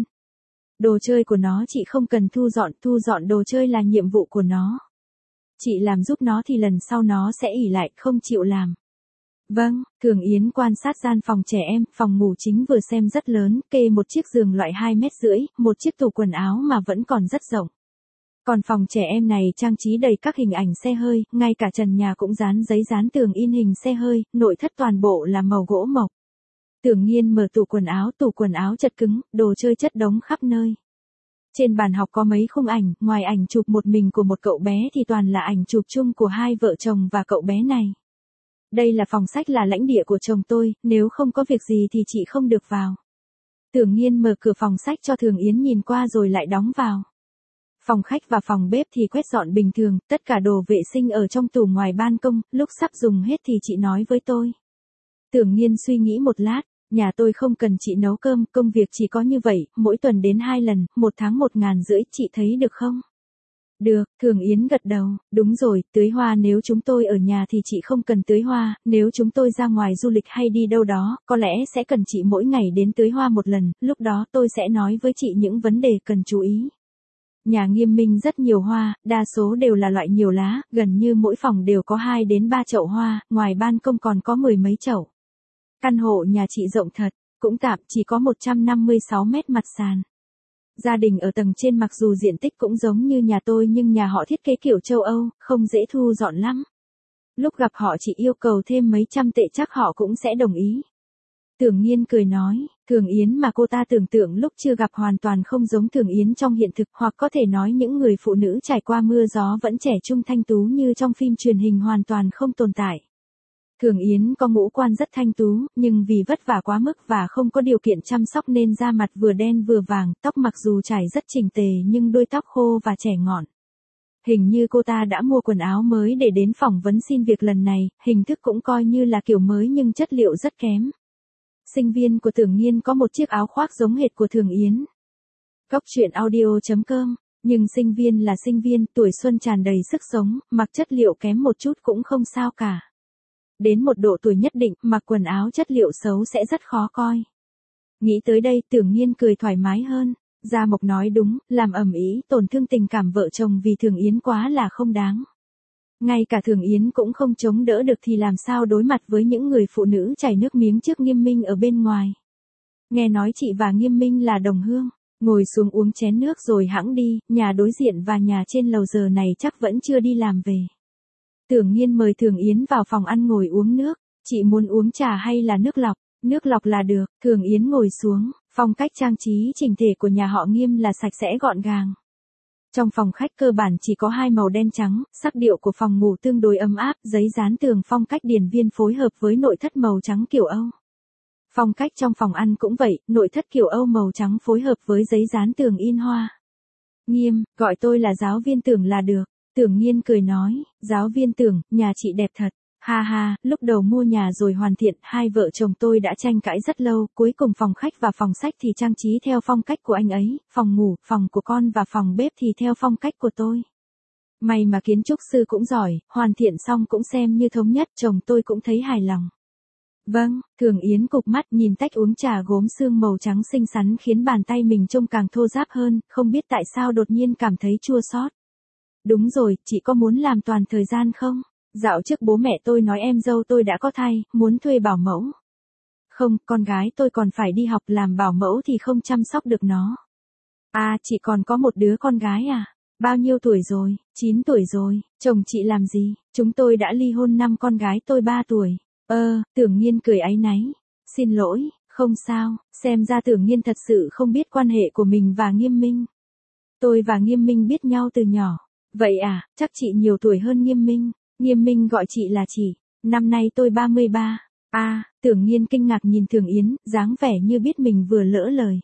Đồ chơi của nó chị không cần thu dọn, thu dọn đồ chơi là nhiệm vụ của nó. Chị làm giúp nó thì lần sau nó sẽ ỷ lại, không chịu làm. Vâng, Thường Yến quan sát gian phòng trẻ em, phòng ngủ chính vừa xem rất lớn, kê một chiếc giường loại hai mét rưỡi, một chiếc tủ quần áo mà vẫn còn rất rộng. Còn phòng trẻ em này trang trí đầy các hình ảnh xe hơi, ngay cả trần nhà cũng dán giấy dán tường in hình xe hơi, nội thất toàn bộ là màu gỗ mộc. Tưởng Nhiên mở tủ quần áo, tủ quần áo chật cứng, đồ chơi chất đống khắp nơi. Trên bàn học có mấy khung ảnh, ngoài ảnh chụp một mình của một cậu bé thì toàn là ảnh chụp chung của hai vợ chồng và cậu bé này. Đây là phòng sách, là lãnh địa của chồng tôi, nếu không có việc gì thì chị không được vào. Tưởng Nhiên mở cửa phòng sách cho Thường Yến nhìn qua rồi lại đóng vào. Phòng khách và phòng bếp thì quét dọn bình thường, tất cả đồ vệ sinh ở trong tủ ngoài ban công, lúc sắp dùng hết thì chị nói với tôi. Tưởng Nhiên suy nghĩ một lát, nhà tôi không cần chị nấu cơm, công việc chỉ có như vậy, mỗi tuần đến hai lần, một tháng một ngàn rưỡi, chị thấy được không? Được, Thường Yến gật đầu, đúng rồi, tưới hoa nếu chúng tôi ở nhà thì chị không cần tưới hoa, nếu chúng tôi ra ngoài du lịch hay đi đâu đó, có lẽ sẽ cần chị mỗi ngày đến tưới hoa một lần, lúc đó tôi sẽ nói với chị những vấn đề cần chú ý. Nhà Nghiêm Minh rất nhiều hoa, đa số đều là loại nhiều lá, gần như mỗi phòng đều có hai đến ba chậu hoa, ngoài ban công còn có mười mấy chậu. Căn hộ nhà chị rộng thật, cũng tạm, chỉ có một trăm năm mươi sáu mét mặt sàn. Gia đình ở tầng trên mặc dù diện tích cũng giống như nhà tôi nhưng nhà họ thiết kế kiểu châu Âu, không dễ thu dọn lắm. Lúc gặp họ chỉ yêu cầu thêm mấy trăm tệ chắc họ cũng sẽ đồng ý. Tưởng Nhiên cười nói, Thường Yến mà cô ta tưởng tượng lúc chưa gặp hoàn toàn không giống Thường Yến trong hiện thực, hoặc có thể nói những người phụ nữ trải qua mưa gió vẫn trẻ trung thanh tú như trong phim truyền hình hoàn toàn không tồn tại. Thường Yến có ngũ quan rất thanh tú, nhưng vì vất vả quá mức và không có điều kiện chăm sóc nên da mặt vừa đen vừa vàng, tóc mặc dù trải rất chỉnh tề nhưng đuôi tóc khô và trẻ ngọn. Hình như cô ta đã mua quần áo mới để đến phỏng vấn xin việc lần này, hình thức cũng coi như là kiểu mới nhưng chất liệu rất kém. Sinh viên của Tưởng Nhiên có một chiếc áo khoác giống hệt của Thường Yến. Góc truyện audio chấm com, nhưng sinh viên là sinh viên, tuổi xuân tràn đầy sức sống, mặc chất liệu kém một chút cũng không sao cả. Đến một độ tuổi nhất định, mặc quần áo chất liệu xấu sẽ rất khó coi. Nghĩ tới đây, Tưởng Nhiên cười thoải mái hơn. Gia Mộc nói đúng, làm ầm ĩ, tổn thương tình cảm vợ chồng vì Thường Yến quá là không đáng. Ngay cả Thường Yến cũng không chống đỡ được thì làm sao đối mặt với những người phụ nữ chảy nước miếng trước Nghiêm Minh ở bên ngoài. Nghe nói chị và Nghiêm Minh là đồng hương, ngồi xuống uống chén nước rồi hẵng đi, nhà đối diện và nhà trên lầu giờ này chắc vẫn chưa đi làm về. Tưởng Nhiên mời Thường Yến vào phòng ăn ngồi uống nước, chị muốn uống trà hay là nước lọc? Nước lọc là được. Thường Yến ngồi xuống, phong cách trang trí chỉnh thể của nhà họ Nghiêm là sạch sẽ gọn gàng. Trong phòng khách cơ bản chỉ có hai màu đen trắng, sắc điệu của phòng ngủ tương đối ấm áp, giấy dán tường phong cách điển viên phối hợp với nội thất màu trắng kiểu Âu. Phong cách trong phòng ăn cũng vậy, nội thất kiểu Âu màu trắng phối hợp với giấy dán tường in hoa. Nghiêm, gọi tôi là giáo viên Tưởng là được. Tưởng Nhiên cười nói, giáo viên Tưởng, nhà chị đẹp thật. Ha ha, lúc đầu mua nhà rồi hoàn thiện, hai vợ chồng tôi đã tranh cãi rất lâu, cuối cùng phòng khách và phòng sách thì trang trí theo phong cách của anh ấy, phòng ngủ, phòng của con và phòng bếp thì theo phong cách của tôi. May mà kiến trúc sư cũng giỏi, hoàn thiện xong cũng xem như thống nhất, chồng tôi cũng thấy hài lòng. Vâng, Thường Yến cụp mắt nhìn tách uống trà gốm xương màu trắng xinh xắn khiến bàn tay mình trông càng thô ráp hơn, không biết tại sao đột nhiên cảm thấy chua xót. Đúng rồi, chị có muốn làm toàn thời gian không? Dạo trước bố mẹ tôi nói em dâu tôi đã có thai, muốn thuê bảo mẫu. Không, con gái tôi còn phải đi học, làm bảo mẫu thì không chăm sóc được nó. À, chị còn có một đứa con gái à? Bao nhiêu tuổi rồi? chín tuổi rồi. Chồng chị làm gì? Chúng tôi đã ly hôn năm, con gái tôi ba tuổi. Ơ, Tưởng Nhiên cười áy náy. Xin lỗi, không sao, xem ra Tưởng Nhiên thật sự không biết quan hệ của mình và Nghiêm Minh. Tôi và Nghiêm Minh biết nhau từ nhỏ. Vậy à, chắc chị nhiều tuổi hơn Nghiêm Minh. Nghiêm Minh gọi chị là chị. Năm nay tôi ba mươi ba. À, Tưởng Nhiên kinh ngạc nhìn Thường Yến, dáng vẻ như biết mình vừa lỡ lời.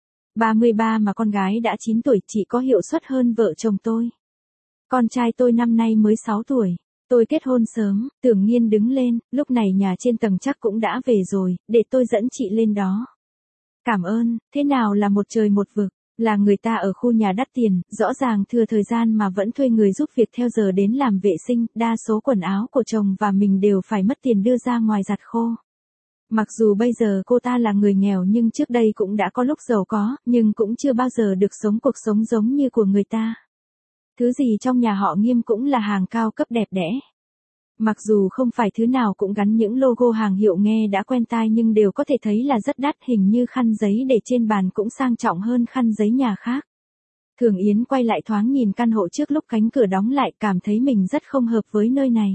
ba mươi ba mà con gái đã chín tuổi, chị có hiệu suất hơn vợ chồng tôi. Con trai tôi năm nay mới sáu tuổi. Tôi kết hôn sớm. Tưởng Nhiên đứng lên, lúc này nhà trên tầng chắc cũng đã về rồi, để tôi dẫn chị lên đó. Cảm ơn, thế nào là một trời một vực? Là người ta ở khu nhà đắt tiền, rõ ràng thừa thời gian mà vẫn thuê người giúp việc theo giờ đến làm vệ sinh, đa số quần áo của chồng và mình đều phải mất tiền đưa ra ngoài giặt khô. Mặc dù bây giờ cô ta là người nghèo nhưng trước đây cũng đã có lúc giàu có, nhưng cũng chưa bao giờ được sống cuộc sống giống như của người ta. Thứ gì trong nhà họ Nghiêm cũng là hàng cao cấp đẹp đẽ. Mặc dù không phải thứ nào cũng gắn những logo hàng hiệu nghe đã quen tai nhưng đều có thể thấy là rất đắt, hình như khăn giấy để trên bàn cũng sang trọng hơn khăn giấy nhà khác. Thường Yến quay lại thoáng nhìn căn hộ trước lúc cánh cửa đóng lại, cảm thấy mình rất không hợp với nơi này.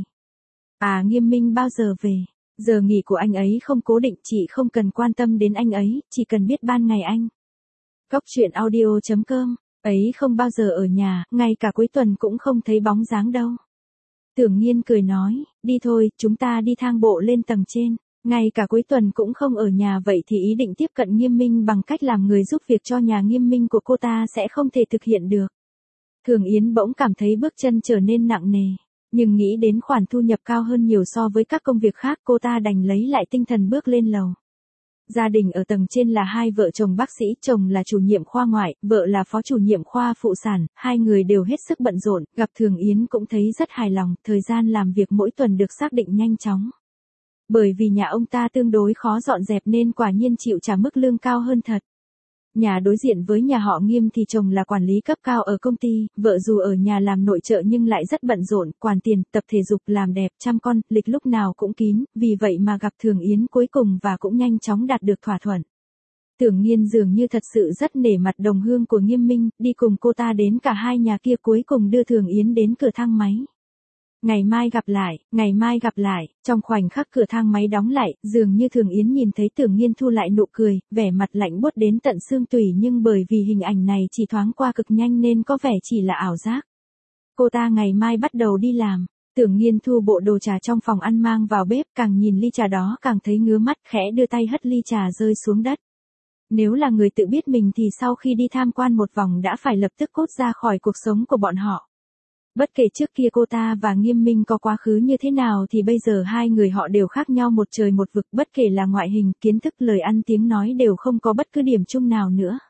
À, Nghiêm Minh bao giờ về? Giờ nghỉ của anh ấy không cố định, chị không cần quan tâm đến anh ấy, chỉ cần biết ban ngày anh. Góc truyện audio chấm com, ấy không bao giờ ở nhà, ngay cả cuối tuần cũng không thấy bóng dáng đâu. Tưởng Nhiên cười nói, đi thôi, chúng ta đi thang bộ lên tầng trên. Ngay cả cuối tuần cũng không ở nhà, vậy thì ý định tiếp cận Nghiêm Minh bằng cách làm người giúp việc cho nhà Nghiêm Minh của cô ta sẽ không thể thực hiện được. Thường Yến bỗng cảm thấy bước chân trở nên nặng nề, nhưng nghĩ đến khoản thu nhập cao hơn nhiều so với các công việc khác, cô ta đành lấy lại tinh thần bước lên lầu. Gia đình ở tầng trên là hai vợ chồng bác sĩ, chồng là chủ nhiệm khoa ngoại, vợ là phó chủ nhiệm khoa phụ sản, hai người đều hết sức bận rộn, gặp Thường Yến cũng thấy rất hài lòng, thời gian làm việc mỗi tuần được xác định nhanh chóng. Bởi vì nhà ông ta tương đối khó dọn dẹp nên quả nhiên chịu trả mức lương cao hơn thật. Nhà đối diện với nhà họ Nghiêm thì chồng là quản lý cấp cao ở công ty, vợ dù ở nhà làm nội trợ nhưng lại rất bận rộn, quản tiền, tập thể dục, làm đẹp, chăm con, lịch lúc nào cũng kín, vì vậy mà gặp Thường Yến cuối cùng và cũng nhanh chóng đạt được thỏa thuận. Tưởng Nhiên dường như thật sự rất nể mặt đồng hương của Nghiêm Minh, đi cùng cô ta đến cả hai nhà kia cuối cùng đưa Thường Yến đến cửa thang máy. Ngày mai gặp lại, ngày mai gặp lại, trong khoảnh khắc cửa thang máy đóng lại, dường như Thường Yến nhìn thấy Tưởng Nhiên thu lại nụ cười, vẻ mặt lạnh buốt đến tận xương tủy nhưng bởi vì hình ảnh này chỉ thoáng qua cực nhanh nên có vẻ chỉ là ảo giác. Cô ta ngày mai bắt đầu đi làm, Tưởng Nhiên thu bộ đồ trà trong phòng ăn mang vào bếp, càng nhìn ly trà đó càng thấy ngứa mắt, khẽ đưa tay hất ly trà rơi xuống đất. Nếu là người tự biết mình thì sau khi đi tham quan một vòng đã phải lập tức cút ra khỏi cuộc sống của bọn họ. Bất kể trước kia cô ta và Nghiêm Minh có quá khứ như thế nào thì bây giờ hai người họ đều khác nhau một trời một vực, bất kể là ngoại hình, kiến thức, lời ăn tiếng nói đều không có bất cứ điểm chung nào nữa.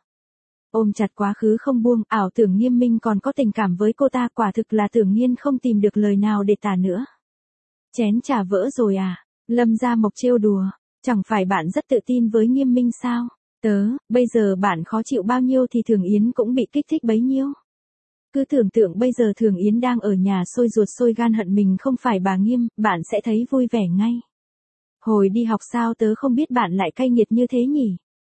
Ôm chặt quá khứ không buông, ảo tưởng Nghiêm Minh còn có tình cảm với cô ta, quả thực là Tưởng Nhiên không tìm được lời nào để tả nữa. Chén trà vỡ rồi à? Lâm Gia Mộc trêu đùa, chẳng phải bạn rất tự tin với Nghiêm Minh sao? Tớ, bây giờ bạn khó chịu bao nhiêu thì Thường Yến cũng bị kích thích bấy nhiêu. Cứ tưởng tượng bây giờ Thường Yến đang ở nhà sôi ruột sôi gan hận mình không phải bà Nghiêm, bạn sẽ thấy vui vẻ ngay. Hồi đi học sao tớ không biết bạn lại cay nghiệt như thế nhỉ?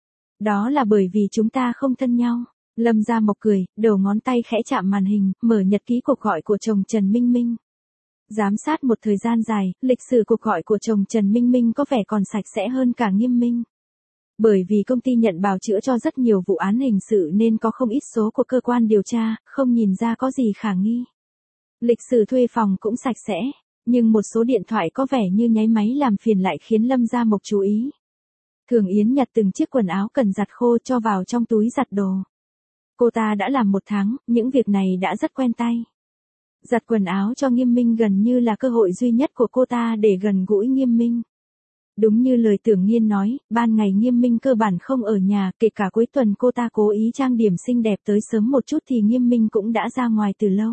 Đó là bởi vì chúng ta không thân nhau. Lâm Gia Mộc cười, đầu ngón tay khẽ chạm màn hình, mở nhật ký cuộc gọi của chồng Trần Minh Minh. Giám sát một thời gian dài, lịch sử cuộc gọi của chồng Trần Minh Minh có vẻ còn sạch sẽ hơn cả Nghiêm Minh. Bởi vì công ty nhận bào chữa cho rất nhiều vụ án hình sự nên có không ít số của cơ quan điều tra, không nhìn ra có gì khả nghi. Lịch sử thuê phòng cũng sạch sẽ, nhưng một số điện thoại có vẻ như nháy máy làm phiền lại khiến Lâm Gia Mộc chú ý. Thường Yến nhặt từng chiếc quần áo cần giặt khô cho vào trong túi giặt đồ. Cô ta đã làm một tháng, những việc này đã rất quen tay. Giặt quần áo cho Nghiêm Minh gần như là cơ hội duy nhất của cô ta để gần gũi Nghiêm Minh. Đúng như lời Tưởng Nhiên nói, ban ngày Nghiêm Minh cơ bản không ở nhà, kể cả cuối tuần cô ta cố ý trang điểm xinh đẹp tới sớm một chút thì Nghiêm Minh cũng đã ra ngoài từ lâu.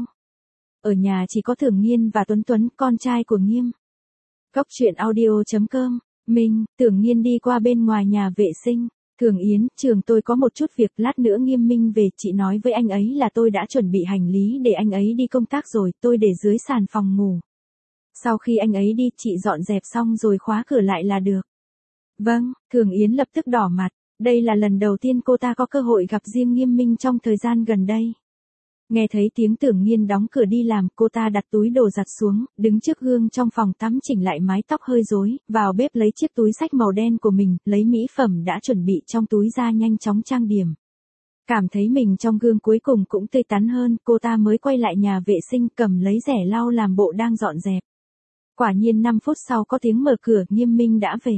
Ở nhà chỉ có Tưởng Nhiên và Tuấn Tuấn, con trai của Nghiêm. Góc truyện audio chấm com, Minh, Tưởng Nhiên đi qua bên ngoài nhà vệ sinh. Thường Yến, trường tôi có một chút việc, lát nữa Nghiêm Minh về, chị nói với anh ấy là tôi đã chuẩn bị hành lý để anh ấy đi công tác rồi, tôi để dưới sàn phòng ngủ. Sau khi anh ấy đi, chị dọn dẹp xong rồi khóa cửa lại là được. Vâng, Thường Yến lập tức đỏ mặt, đây là lần đầu tiên cô ta có cơ hội gặp riêng Nghiêm Minh trong thời gian gần đây. Nghe thấy tiếng Tưởng Nhiên đóng cửa đi làm, cô ta đặt túi đồ giặt xuống, đứng trước gương trong phòng tắm chỉnh lại mái tóc hơi rối, vào bếp lấy chiếc túi xách màu đen của mình, lấy mỹ phẩm đã chuẩn bị trong túi ra nhanh chóng trang điểm. Cảm thấy mình trong gương cuối cùng cũng tươi tắn hơn, cô ta mới quay lại nhà vệ sinh cầm lấy rẻ lau làm bộ đang dọn dẹp. Quả nhiên năm phút sau có tiếng mở cửa, Nghiêm Minh đã về.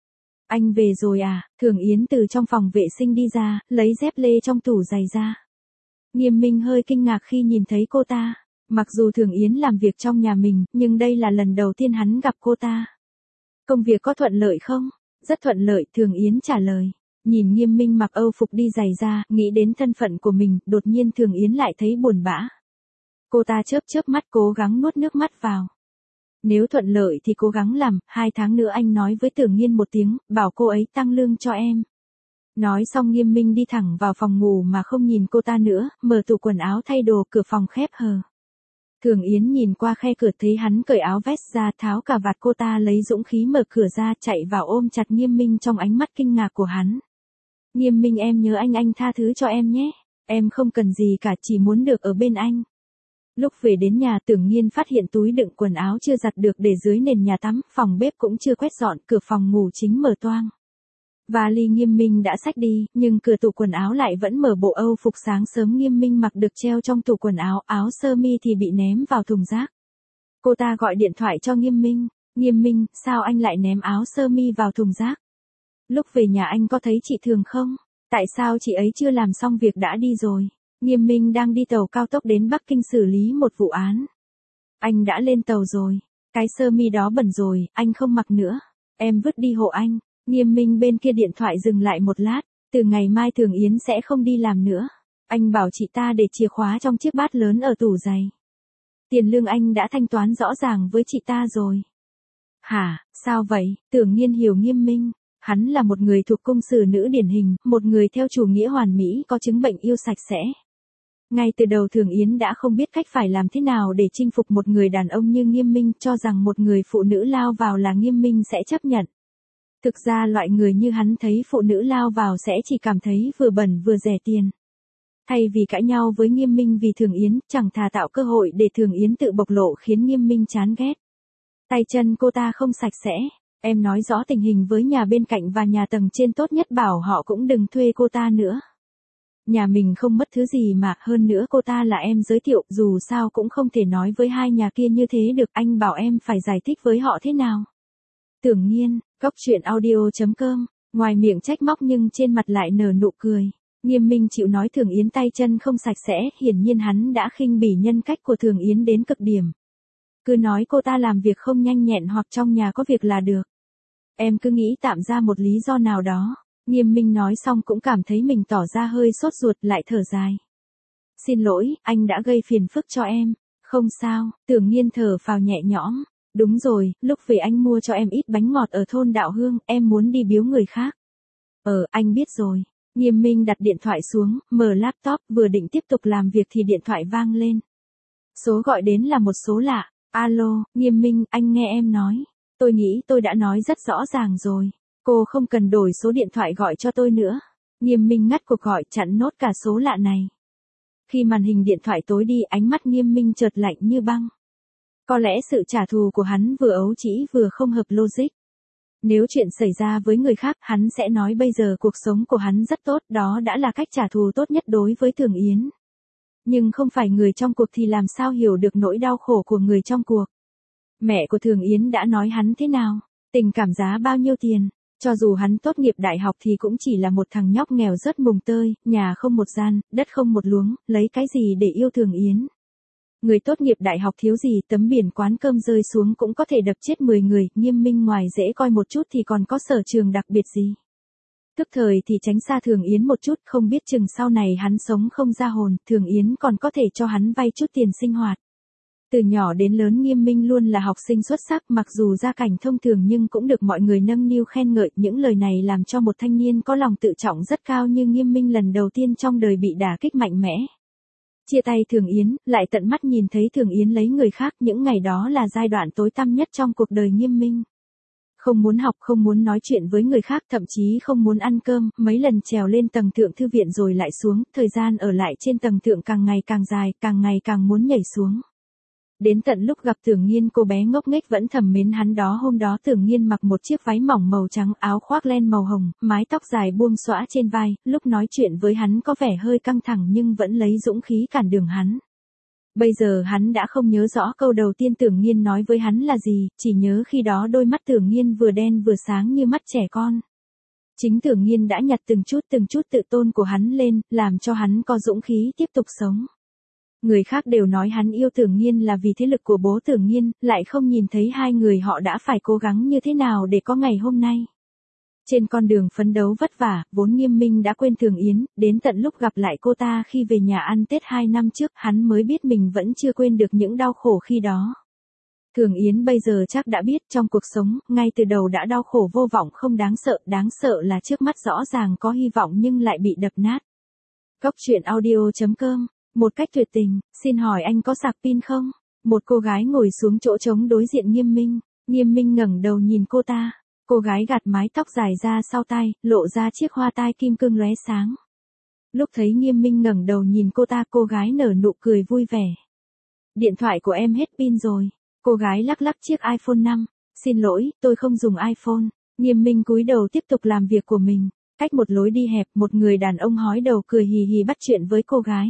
Anh về rồi à? Thường Yến từ trong phòng vệ sinh đi ra, lấy dép lê trong tủ giày ra. Nghiêm Minh hơi kinh ngạc khi nhìn thấy cô ta. Mặc dù Thường Yến làm việc trong nhà mình, nhưng đây là lần đầu tiên hắn gặp cô ta. Công việc có thuận lợi không? Rất thuận lợi, Thường Yến trả lời. Nhìn Nghiêm Minh mặc âu phục đi giày ra, nghĩ đến thân phận của mình, đột nhiên Thường Yến lại thấy buồn bã. Cô ta chớp chớp mắt cố gắng nuốt nước mắt vào. Nếu thuận lợi thì cố gắng làm, hai tháng nữa anh nói với Tưởng Nhiên một tiếng, bảo cô ấy tăng lương cho em. Nói xong Nghiêm Minh đi thẳng vào phòng ngủ mà không nhìn cô ta nữa, mở tủ quần áo thay đồ, cửa phòng khép hờ. Thường Yến nhìn qua khe cửa thấy hắn cởi áo vest ra, tháo cà vạt, cô ta lấy dũng khí mở cửa ra, chạy vào ôm chặt Nghiêm Minh trong ánh mắt kinh ngạc của hắn. Nghiêm Minh, em nhớ anh, anh tha thứ cho em nhé. Em không cần gì cả, chỉ muốn được ở bên anh. Lúc về đến nhà, Tưởng Nhiên phát hiện túi đựng quần áo chưa giặt được để dưới nền nhà tắm, phòng bếp cũng chưa quét dọn, cửa phòng ngủ chính mở toang. Vali Nghiêm Minh đã xách đi, nhưng cửa tủ quần áo lại vẫn mở, bộ âu phục sáng sớm Nghiêm Minh mặc được treo trong tủ quần áo, áo sơ mi thì bị ném vào thùng rác. Cô ta gọi điện thoại cho Nghiêm Minh. Nghiêm Minh, sao anh lại ném áo sơ mi vào thùng rác? Lúc về nhà anh có thấy chị Thường không? Tại sao chị ấy chưa làm xong việc đã đi rồi? Nghiêm Minh đang đi tàu cao tốc đến Bắc Kinh xử lý một vụ án. Anh đã lên tàu rồi. Cái sơ mi đó bẩn rồi, anh không mặc nữa. Em vứt đi hộ anh. Nghiêm Minh bên kia điện thoại dừng lại một lát, từ ngày mai Thường Yến sẽ không đi làm nữa. Anh bảo chị ta để chìa khóa trong chiếc bát lớn ở tủ giày. Tiền lương anh đã thanh toán rõ ràng với chị ta rồi. Hả, sao vậy? Tưởng Nhiên hiểu Nghiêm Minh. Hắn là một người thuộc cung sử nữ điển hình, một người theo chủ nghĩa hoàn mỹ có chứng bệnh yêu sạch sẽ. Ngay từ đầu Thường Yến đã không biết cách phải làm thế nào để chinh phục một người đàn ông như Nghiêm Minh, cho rằng một người phụ nữ lao vào là Nghiêm Minh sẽ chấp nhận. Thực ra loại người như hắn thấy phụ nữ lao vào sẽ chỉ cảm thấy vừa bẩn vừa rẻ tiền. Thay vì cãi nhau với Nghiêm Minh vì Thường Yến, chẳng thà tạo cơ hội để Thường Yến tự bộc lộ khiến Nghiêm Minh chán ghét. Tay chân cô ta không sạch sẽ, em nói rõ tình hình với nhà bên cạnh và nhà tầng trên, tốt nhất bảo họ cũng đừng thuê cô ta nữa. Nhà mình không mất thứ gì mà, hơn nữa cô ta là em giới thiệu, dù sao cũng không thể nói với hai nhà kia như thế được, anh bảo em phải giải thích với họ thế nào. Tưởng Nhiên, Cốc Truyện Audio chấm com, ngoài miệng trách móc nhưng trên mặt lại nở nụ cười. Nghiêm Minh chịu nói Thường Yến tay chân không sạch sẽ, hiển nhiên hắn đã khinh bỉ nhân cách của Thường Yến đến cực điểm. Cứ nói cô ta làm việc không nhanh nhẹn hoặc trong nhà có việc là được. Em cứ nghĩ tạm ra một lý do nào đó. Nghiêm Minh nói xong cũng cảm thấy mình tỏ ra hơi sốt ruột, lại thở dài. Xin lỗi, anh đã gây phiền phức cho em. Không sao, Tưởng Nhiên thở phào nhẹ nhõm. Đúng rồi, lúc về anh mua cho em ít bánh ngọt ở thôn Đạo Hương, em muốn đi biếu người khác. Ờ, anh biết rồi. Nghiêm Minh đặt điện thoại xuống, mở laptop, vừa định tiếp tục làm việc thì điện thoại vang lên. Số gọi đến là một số lạ. Alo, Nghiêm Minh, anh nghe em nói. Tôi nghĩ tôi đã nói rất rõ ràng rồi. Cô không cần đổi số điện thoại gọi cho tôi nữa. Nghiêm Minh ngắt cuộc gọi, chặn nốt cả số lạ này. Khi màn hình điện thoại tối đi, ánh mắt Nghiêm Minh chợt lạnh như băng. Có lẽ sự trả thù của hắn vừa ấu trĩ vừa không hợp logic. Nếu chuyện xảy ra với người khác, hắn sẽ nói bây giờ cuộc sống của hắn rất tốt, đó đã là cách trả thù tốt nhất đối với Thường Yến. Nhưng không phải người trong cuộc thì làm sao hiểu được nỗi đau khổ của người trong cuộc. Mẹ của Thường Yến đã nói hắn thế nào, tình cảm giá bao nhiêu tiền, cho dù hắn tốt nghiệp đại học thì cũng chỉ là một thằng nhóc nghèo rớt mùng tơi, nhà không một gian, đất không một luống, lấy cái gì để yêu Thường Yến. Người tốt nghiệp đại học thiếu gì, tấm biển quán cơm rơi xuống cũng có thể đập chết mười người, Nghiêm Minh ngoài dễ coi một chút thì còn có sở trường đặc biệt gì. Tức thời thì tránh xa Thường Yến một chút, không biết chừng sau này hắn sống không ra hồn, Thường Yến còn có thể cho hắn vay chút tiền sinh hoạt. Từ nhỏ đến lớn Nghiêm Minh luôn là học sinh xuất sắc, mặc dù gia cảnh thông thường nhưng cũng được mọi người nâng niu khen ngợi, những lời này làm cho một thanh niên có lòng tự trọng rất cao như Nghiêm Minh lần đầu tiên trong đời bị đả kích mạnh mẽ. Chia tay Thường Yến, lại tận mắt nhìn thấy Thường Yến lấy người khác, những ngày đó là giai đoạn tối tăm nhất trong cuộc đời Nghiêm Minh. Không muốn học, không muốn nói chuyện với người khác, thậm chí không muốn ăn cơm, mấy lần trèo lên tầng thượng thư viện rồi lại xuống, thời gian ở lại trên tầng thượng càng ngày càng dài, càng ngày càng muốn nhảy xuống. Đến tận lúc gặp Tưởng Nhiên, cô bé ngốc nghếch vẫn thầm mến hắn đó. Hôm đó Tưởng Nhiên mặc một chiếc váy mỏng màu trắng, áo khoác len màu hồng, mái tóc dài buông xõa trên vai, lúc nói chuyện với hắn có vẻ hơi căng thẳng nhưng vẫn lấy dũng khí cản đường hắn. Bây giờ hắn đã không nhớ rõ câu đầu tiên Tưởng Nhiên nói với hắn là gì, chỉ nhớ khi đó đôi mắt Tưởng Nhiên vừa đen vừa sáng như mắt trẻ con. Chính Tưởng Nhiên đã nhặt từng chút từng chút tự tôn của hắn lên, làm cho hắn có dũng khí tiếp tục sống. Người khác đều nói hắn yêu Tưởng Nhiên là vì thế lực của bố Tưởng Nhiên, lại không nhìn thấy hai người họ đã phải cố gắng như thế nào để có ngày hôm nay. Trên con đường phấn đấu vất vả, vốn Nghiêm Minh đã quên Thường Yến, đến tận lúc gặp lại cô ta khi về nhà ăn Tết hai năm trước, hắn mới biết mình vẫn chưa quên được những đau khổ khi đó. Thường Yến bây giờ chắc đã biết trong cuộc sống, ngay từ đầu đã đau khổ vô vọng không đáng sợ, đáng sợ là trước mắt rõ ràng có hy vọng nhưng lại bị đập nát. Cốc Truyện Audio chấm com. Một cách tuyệt tình, xin hỏi anh có sạc pin không? Một cô gái ngồi xuống chỗ trống đối diện Nghiêm Minh, Nghiêm Minh ngẩng đầu nhìn cô ta. Cô gái gạt mái tóc dài ra sau tai, lộ ra chiếc hoa tai kim cương lóe sáng. Lúc thấy Nghiêm Minh ngẩng đầu nhìn cô ta, cô gái nở nụ cười vui vẻ. Điện thoại của em hết pin rồi. Cô gái lắc lắc chiếc iPhone năm. Xin lỗi, tôi không dùng iPhone. Nghiêm Minh cúi đầu tiếp tục làm việc của mình. Cách một lối đi hẹp, một người đàn ông hói đầu cười hì hì bắt chuyện với cô gái.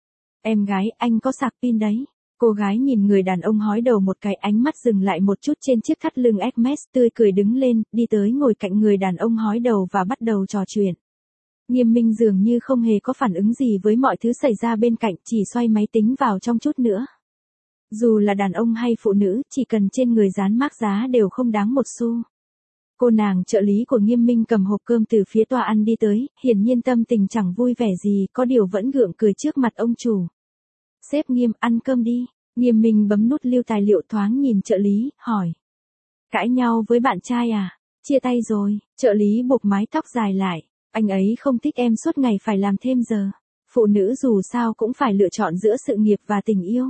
Em gái, anh có sạc pin đấy. Cô gái nhìn người đàn ông hói đầu một cái, ánh mắt dừng lại một chút trên chiếc thắt lưng Hermes, tươi cười đứng lên, đi tới ngồi cạnh người đàn ông hói đầu và bắt đầu trò chuyện. Nghiêm Minh dường như không hề có phản ứng gì với mọi thứ xảy ra bên cạnh, chỉ xoay máy tính vào trong chút nữa. Dù là đàn ông hay phụ nữ, chỉ cần trên người dán mác giá đều không đáng một xu. Cô nàng trợ lý của Nghiêm Minh cầm hộp cơm từ phía tòa ăn đi tới, hiển nhiên tâm tình chẳng vui vẻ gì, có điều vẫn gượng cười trước mặt ông chủ. Sếp Nghiêm, ăn cơm đi. Nghiêm Minh bấm nút lưu tài liệu thoáng nhìn trợ lý, hỏi. Cãi nhau với bạn trai à? Chia tay rồi, trợ lý buộc mái tóc dài lại. Anh ấy không thích em suốt ngày phải làm thêm giờ. Phụ nữ dù sao cũng phải lựa chọn giữa sự nghiệp và tình yêu.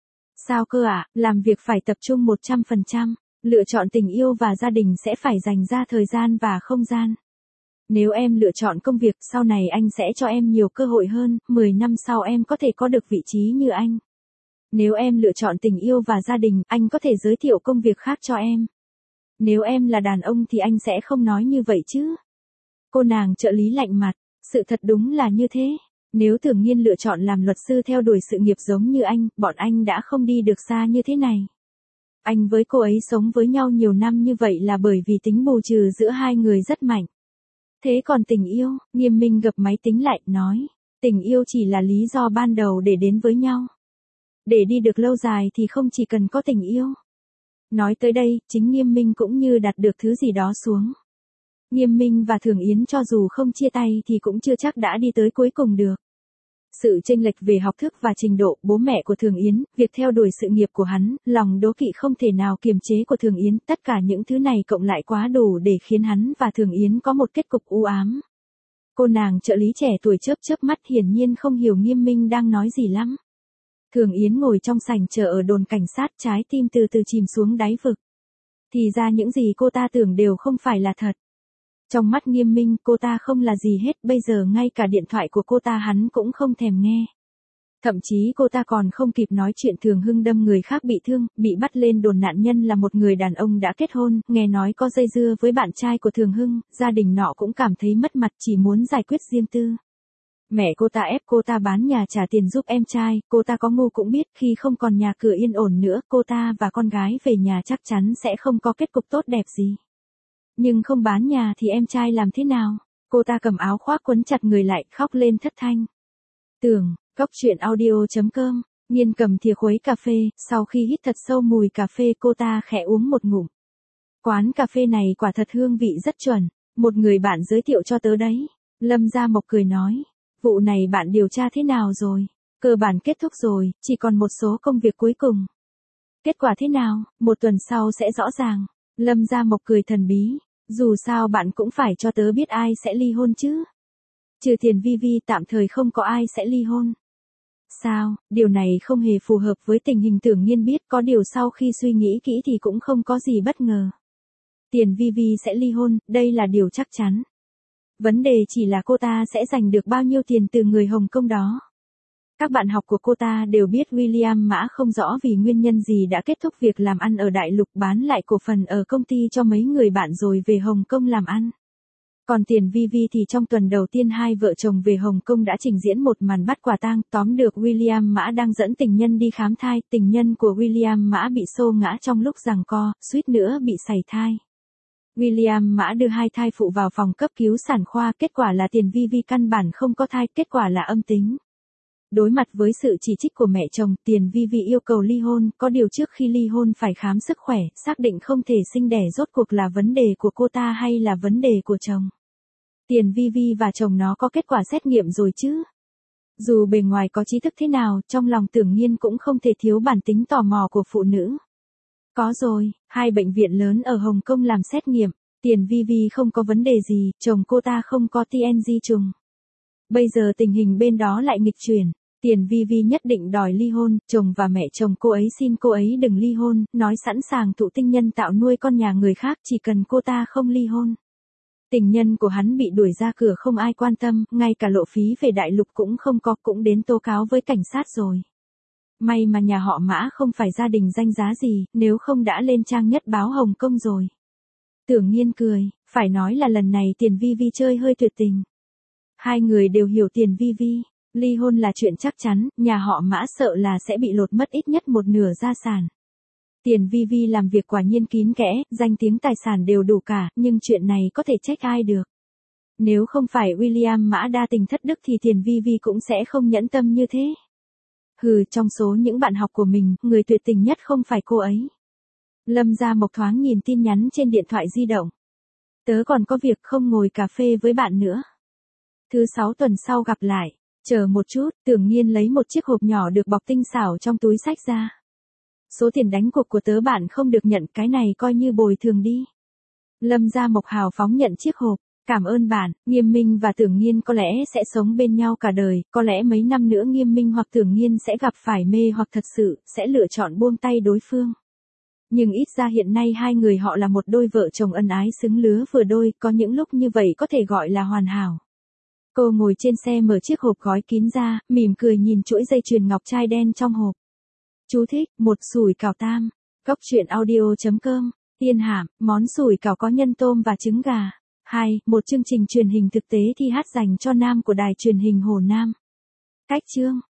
Sao cơ ạ, à? Làm việc phải tập trung một trăm phần trăm. Lựa chọn tình yêu và gia đình sẽ phải dành ra thời gian và không gian. Nếu em lựa chọn công việc, sau này anh sẽ cho em nhiều cơ hội hơn, mười năm sau em có thể có được vị trí như anh. Nếu em lựa chọn tình yêu và gia đình, anh có thể giới thiệu công việc khác cho em. Nếu em là đàn ông thì anh sẽ không nói như vậy chứ. Cô nàng trợ lý lạnh mặt, sự thật đúng là như thế. Nếu Thường Nhiên lựa chọn làm luật sư theo đuổi sự nghiệp giống như anh, bọn anh đã không đi được xa như thế này. Anh với cô ấy sống với nhau nhiều năm như vậy là bởi vì tính bù trừ giữa hai người rất mạnh. Thế còn tình yêu, Nghiêm Minh gập máy tính lại, nói. Tình yêu chỉ là lý do ban đầu để đến với nhau. Để đi được lâu dài thì không chỉ cần có tình yêu. Nói tới đây, chính Nghiêm Minh cũng như đặt được thứ gì đó xuống. Nghiêm Minh và Thường Yến cho dù không chia tay thì cũng chưa chắc đã đi tới cuối cùng được. Sự chênh lệch về học thức và trình độ, bố mẹ của Thường Yến, việc theo đuổi sự nghiệp của hắn, lòng đố kỵ không thể nào kiềm chế của Thường Yến, tất cả những thứ này cộng lại quá đủ để khiến hắn và Thường Yến có một kết cục u ám. Cô nàng trợ lý trẻ tuổi chớp chớp mắt, hiển nhiên không hiểu Nghiêm Minh đang nói gì lắm. Thường Yến ngồi trong sảnh chờ ở đồn cảnh sát, trái tim từ từ chìm xuống đáy vực. Thì ra những gì cô ta tưởng đều không phải là thật. Trong mắt Nghiêm Minh, cô ta không là gì hết, bây giờ ngay cả điện thoại của cô ta hắn cũng không thèm nghe. Thậm chí cô ta còn không kịp nói chuyện Thường Hưng đâm người khác bị thương, bị bắt lên đồn nạn nhân là một người đàn ông đã kết hôn, nghe nói có dây dưa với bạn trai của Thường Hưng, gia đình nọ cũng cảm thấy mất mặt, chỉ muốn giải quyết riêng tư. Mẹ cô ta ép cô ta bán nhà trả tiền giúp em trai, cô ta có ngu cũng biết khi không còn nhà cửa yên ổn nữa, cô ta và con gái về nhà chắc chắn sẽ không có kết cục tốt đẹp gì. Nhưng không bán nhà thì em trai làm thế nào? Cô ta cầm áo khoác quấn chặt người lại, khóc lên thất thanh. Tưởng, góc truyện audio chấm com, Nhiên cầm thìa khuấy cà phê, sau khi hít thật sâu mùi cà phê cô ta khẽ uống một ngụm. Quán cà phê này quả thật hương vị rất chuẩn, một người bạn giới thiệu cho tớ đấy. Lâm Gia Mộc cười nói, vụ này bạn điều tra thế nào rồi? Cơ bản kết thúc rồi, chỉ còn một số công việc cuối cùng. Kết quả thế nào, một tuần sau sẽ rõ ràng. Lâm Gia Mộc cười thần bí. Dù sao bạn cũng phải cho tớ biết ai sẽ ly hôn chứ. Trừ Tiền Vi Vi tạm thời không có ai sẽ ly hôn. Sao, điều này không hề phù hợp với tình hình Tưởng Nhiên biết, có điều sau khi suy nghĩ kỹ thì cũng không có gì bất ngờ. Tiền Vi Vi sẽ ly hôn, đây là điều chắc chắn. Vấn đề chỉ là cô ta sẽ giành được bao nhiêu tiền từ người Hồng Kông đó. Các bạn học của cô ta đều biết William Mã không rõ vì nguyên nhân gì đã kết thúc việc làm ăn ở Đại Lục, bán lại cổ phần ở công ty cho mấy người bạn rồi về Hồng Kông làm ăn. Còn Tiền Vi Vi thì trong tuần đầu tiên hai vợ chồng về Hồng Kông đã trình diễn một màn bắt quả tang, tóm được William Mã đang dẫn tình nhân đi khám thai, tình nhân của William Mã bị xô ngã trong lúc giằng co, suýt nữa bị sảy thai. William Mã đưa hai thai phụ vào phòng cấp cứu sản khoa, kết quả là Tiền Vi Vi căn bản không có thai, kết quả là âm tính. Đối mặt với sự chỉ trích của mẹ chồng, Tiền Vi Vi yêu cầu ly hôn, có điều trước khi ly hôn phải khám sức khỏe, xác định không thể sinh đẻ rốt cuộc là vấn đề của cô ta hay là vấn đề của chồng. Tiền Vi Vi và chồng nó có kết quả xét nghiệm rồi chứ. Dù bề ngoài có trí thức thế nào, trong lòng Tưởng Nhiên cũng không thể thiếu bản tính tò mò của phụ nữ. Có rồi, hai bệnh viện lớn ở Hồng Kông làm xét nghiệm, Tiền Vi Vi không có vấn đề gì, chồng cô ta không có T N G trùng. Bây giờ tình hình bên đó lại nghịch chuyển. Tiền Vi Vi nhất định đòi ly hôn, chồng và mẹ chồng cô ấy xin cô ấy đừng ly hôn, nói sẵn sàng thụ tinh nhân tạo nuôi con nhà người khác chỉ cần cô ta không ly hôn. Tình nhân của hắn bị đuổi ra cửa không ai quan tâm, ngay cả lộ phí về Đại Lục cũng không có, cũng đến tố cáo với cảnh sát rồi. May mà nhà họ Mã không phải gia đình danh giá gì, nếu không đã lên trang nhất báo Hồng Kông rồi. Tưởng Nhiên cười, phải nói là lần này Tiền Vi Vi chơi hơi tuyệt tình. Hai người đều hiểu Tiền Vi Vi. Ly hôn là chuyện chắc chắn, nhà họ Mã sợ là sẽ bị lột mất ít nhất một nửa gia sản. Tiền Vi Vi làm việc quả nhiên kín kẽ, danh tiếng tài sản đều đủ cả, nhưng chuyện này có thể trách ai được. Nếu không phải William Mã đa tình thất đức thì Tiền Vi Vi cũng sẽ không nhẫn tâm như thế. Hừ, trong số những bạn học của mình, người tuyệt tình nhất không phải cô ấy. Lâm Gia Mộc thoáng nhìn tin nhắn trên điện thoại di động. Tớ còn có việc không ngồi cà phê với bạn nữa. Thứ sáu tuần sau gặp lại. Chờ một chút, Tưởng Nhiên lấy một chiếc hộp nhỏ được bọc tinh xảo trong túi xách ra. Số tiền đánh cuộc của tớ bạn không được nhận, cái này coi như bồi thường đi. Lâm Gia Mộc hào phóng nhận chiếc hộp. Cảm ơn bạn. Nghiêm Minh và Tưởng Nhiên có lẽ sẽ sống bên nhau cả đời, có lẽ mấy năm nữa Nghiêm Minh hoặc Tưởng Nhiên sẽ gặp phải mê hoặc thật sự, sẽ lựa chọn buông tay đối phương. Nhưng ít ra hiện nay hai người họ là một đôi vợ chồng ân ái xứng lứa vừa đôi, có những lúc như vậy có thể gọi là hoàn hảo. Cô ngồi trên xe mở chiếc hộp gói kín ra, mỉm cười nhìn chuỗi dây chuyền ngọc trai đen trong hộp. Chú thích, một sủi cảo tam. Cốc truyện audio chấm com. Tiên Hạm, món sủi cảo có nhân tôm và trứng gà. hai. Một chương trình truyền hình thực tế thi hát dành cho nam của đài truyền hình Hồ Nam. Cách chương.